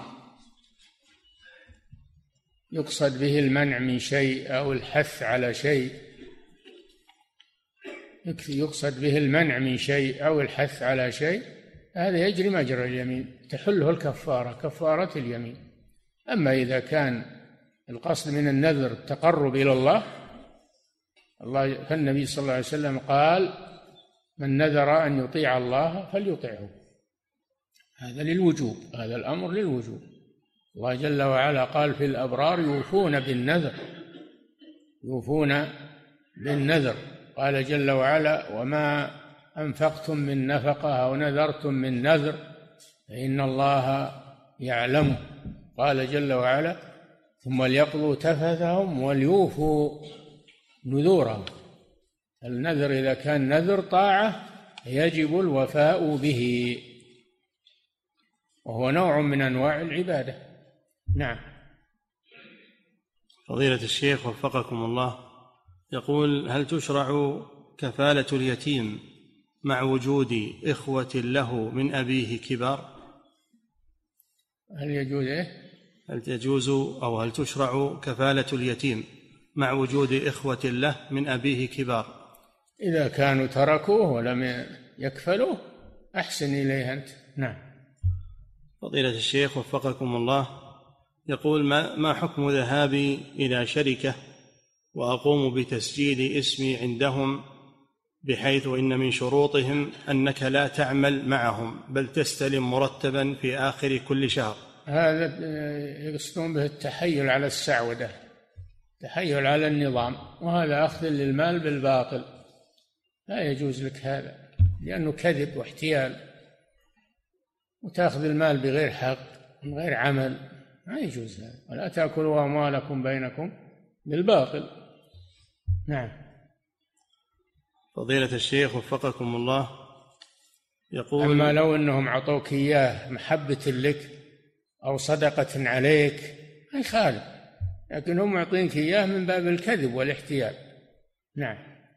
يقصد به المنع من شيء أو الحث على شيء يقصد به المنع من شيء أو الحث على شيء، هذا يجري مجرى اليمين، تحله الكفارة، كفارة اليمين. أما إذا كان القصد من النذر التقرب إلى الله، فالنبي صلى الله عليه وسلم قال: من نذر أن يطيع الله فليطعه. هذا للوجوب، هذا الأمر للوجوب. الله جل وعلا قال في الأبرار: يوفون بالنذر، يوفون بالنذر. قال جل وعلا: وما أنفقتم من نفقة أو نذرتم من نذر فإن الله يعلمه. قال جل وعلا: ثم ليقضوا تفثهم وليوفوا نذورهم. النذر إذا كان نذر طاعة يجب الوفاء به، وهو نوع من أنواع العبادة. نعم. فضيلة الشيخ وفقكم الله، يقول: هل تشرع كفالة اليتيم مع وجود إخوة له من أبيه كبار؟ هل يجوز هل تجوز أو هل تشرع كفالة اليتيم مع وجود إخوة له من أبيه كبار؟ إذا كانوا تركوه ولم يكفلوه أحسن إليه أنت. نعم. فضيلة الشيخ وفقكم الله، يقول: ما حكم ذهابي إلى شركة وأقوم بتسجيل اسمي عندهم، بحيث إن من شروطهم أنك لا تعمل معهم بل تستلم مرتبا في آخر كل شهر؟ هذا يقصدون به التحيل على السعودة، تحيل على النظام، وهذا أخذ للمال بالباطل. لا يجوز لك هذا، لأنه كذب واحتيال، وتأخذ المال بغير حق من غير عمل، ما يجوز هذا. ولا تأكلوا أموالكم بينكم بالباطل. نعم. فضيلة الشيخ وفقكم الله، يقول: أما لو أنهم عطوك إياه محبة لك أو صدقة عليك ما يخالف، لكن هم يعطينك إياه من باب الكذب والاحتيال. نعم.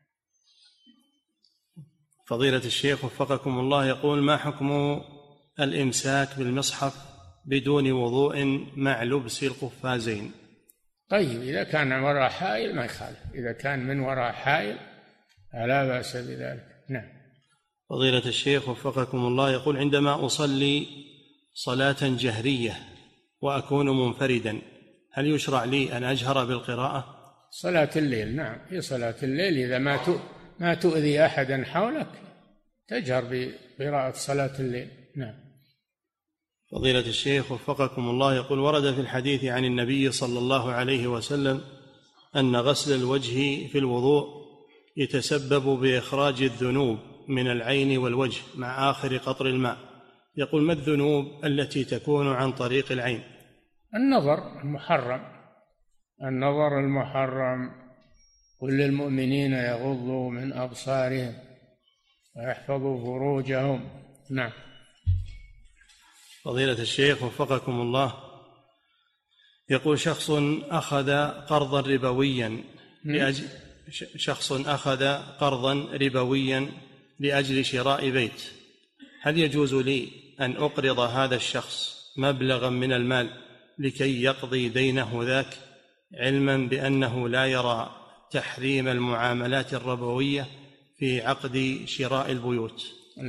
فضيلة الشيخ وفقكم الله، يقول: ما حكم الإمساك بالمصحف بدون وضوء مع لبس القفازين؟ طيب، إذا كان وراء حائل ما يخالف، إذا كان من وراء حائل لا بأس بذلك. نعم. فضيلة الشيخ وفقكم الله، يقول: عندما أصلي صلاة جهرية وأكون منفردا، هل يشرع لي أن أجهر بالقراءة؟ صلاة الليل، نعم، في صلاة الليل إذا ما تؤذي أحدا حولك تجهر بقراءة صلاة الليل. نعم. فضيلة الشيخ وفقكم الله، يقول: ورد في الحديث عن النبي صلى الله عليه وسلم أن غسل الوجه في الوضوء يتسبب بإخراج الذنوب من العين والوجه مع آخر قطر الماء. يقول: ما الذنوب التي تكون عن طريق العين؟ النظر المحرم، النظر المحرم. قل للمؤمنين يغضوا من أبصارهم ويحفظوا فروجهم. نعم. فضيلة الشيخ وفقكم الله، يقول: شخص أخذ قرضا ربويا لأجل شراء بيت، هل يجوز لي أن أقرض هذا الشخص مبلغا من المال لكي يقضي دينه ذاك، علما بأنه لا يرى تحريم المعاملات الربوية في عقد شراء البيوت؟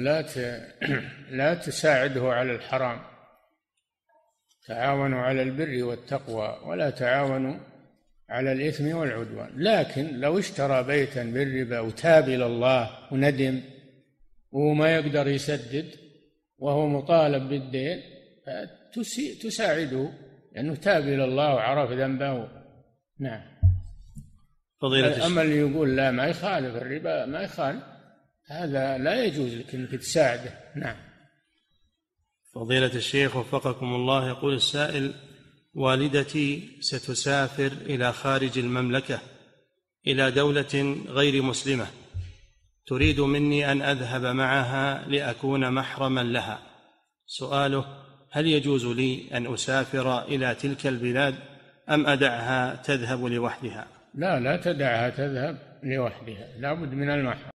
لا تساعده على الحرام، تعاونوا على البر والتقوى ولا تعاونوا على الإثم والعدوان. لكن لو اشترى بيتا بالربا وتاب إلى الله وندم وما يقدر يسدد وهو مطالب بالدين، تساعده لأنه تاب إلى الله وعرف ذنبه. نعم. أما اللي يقول لا ما يخالف الربا ما يخالف، هذا لا يجوز لك أنك تساعده. نعم. فضيلة الشيخ وفقكم الله، يقول السائل: والدتي ستسافر إلى خارج المملكة إلى دولة غير مسلمة، تريد مني أن أذهب معها لأكون محرما لها. سؤاله: هل يجوز لي أن أسافر إلى تلك البلاد أم أدعها تذهب لوحدها؟ لا تدعها تذهب لوحدها، لا بد من المحرم.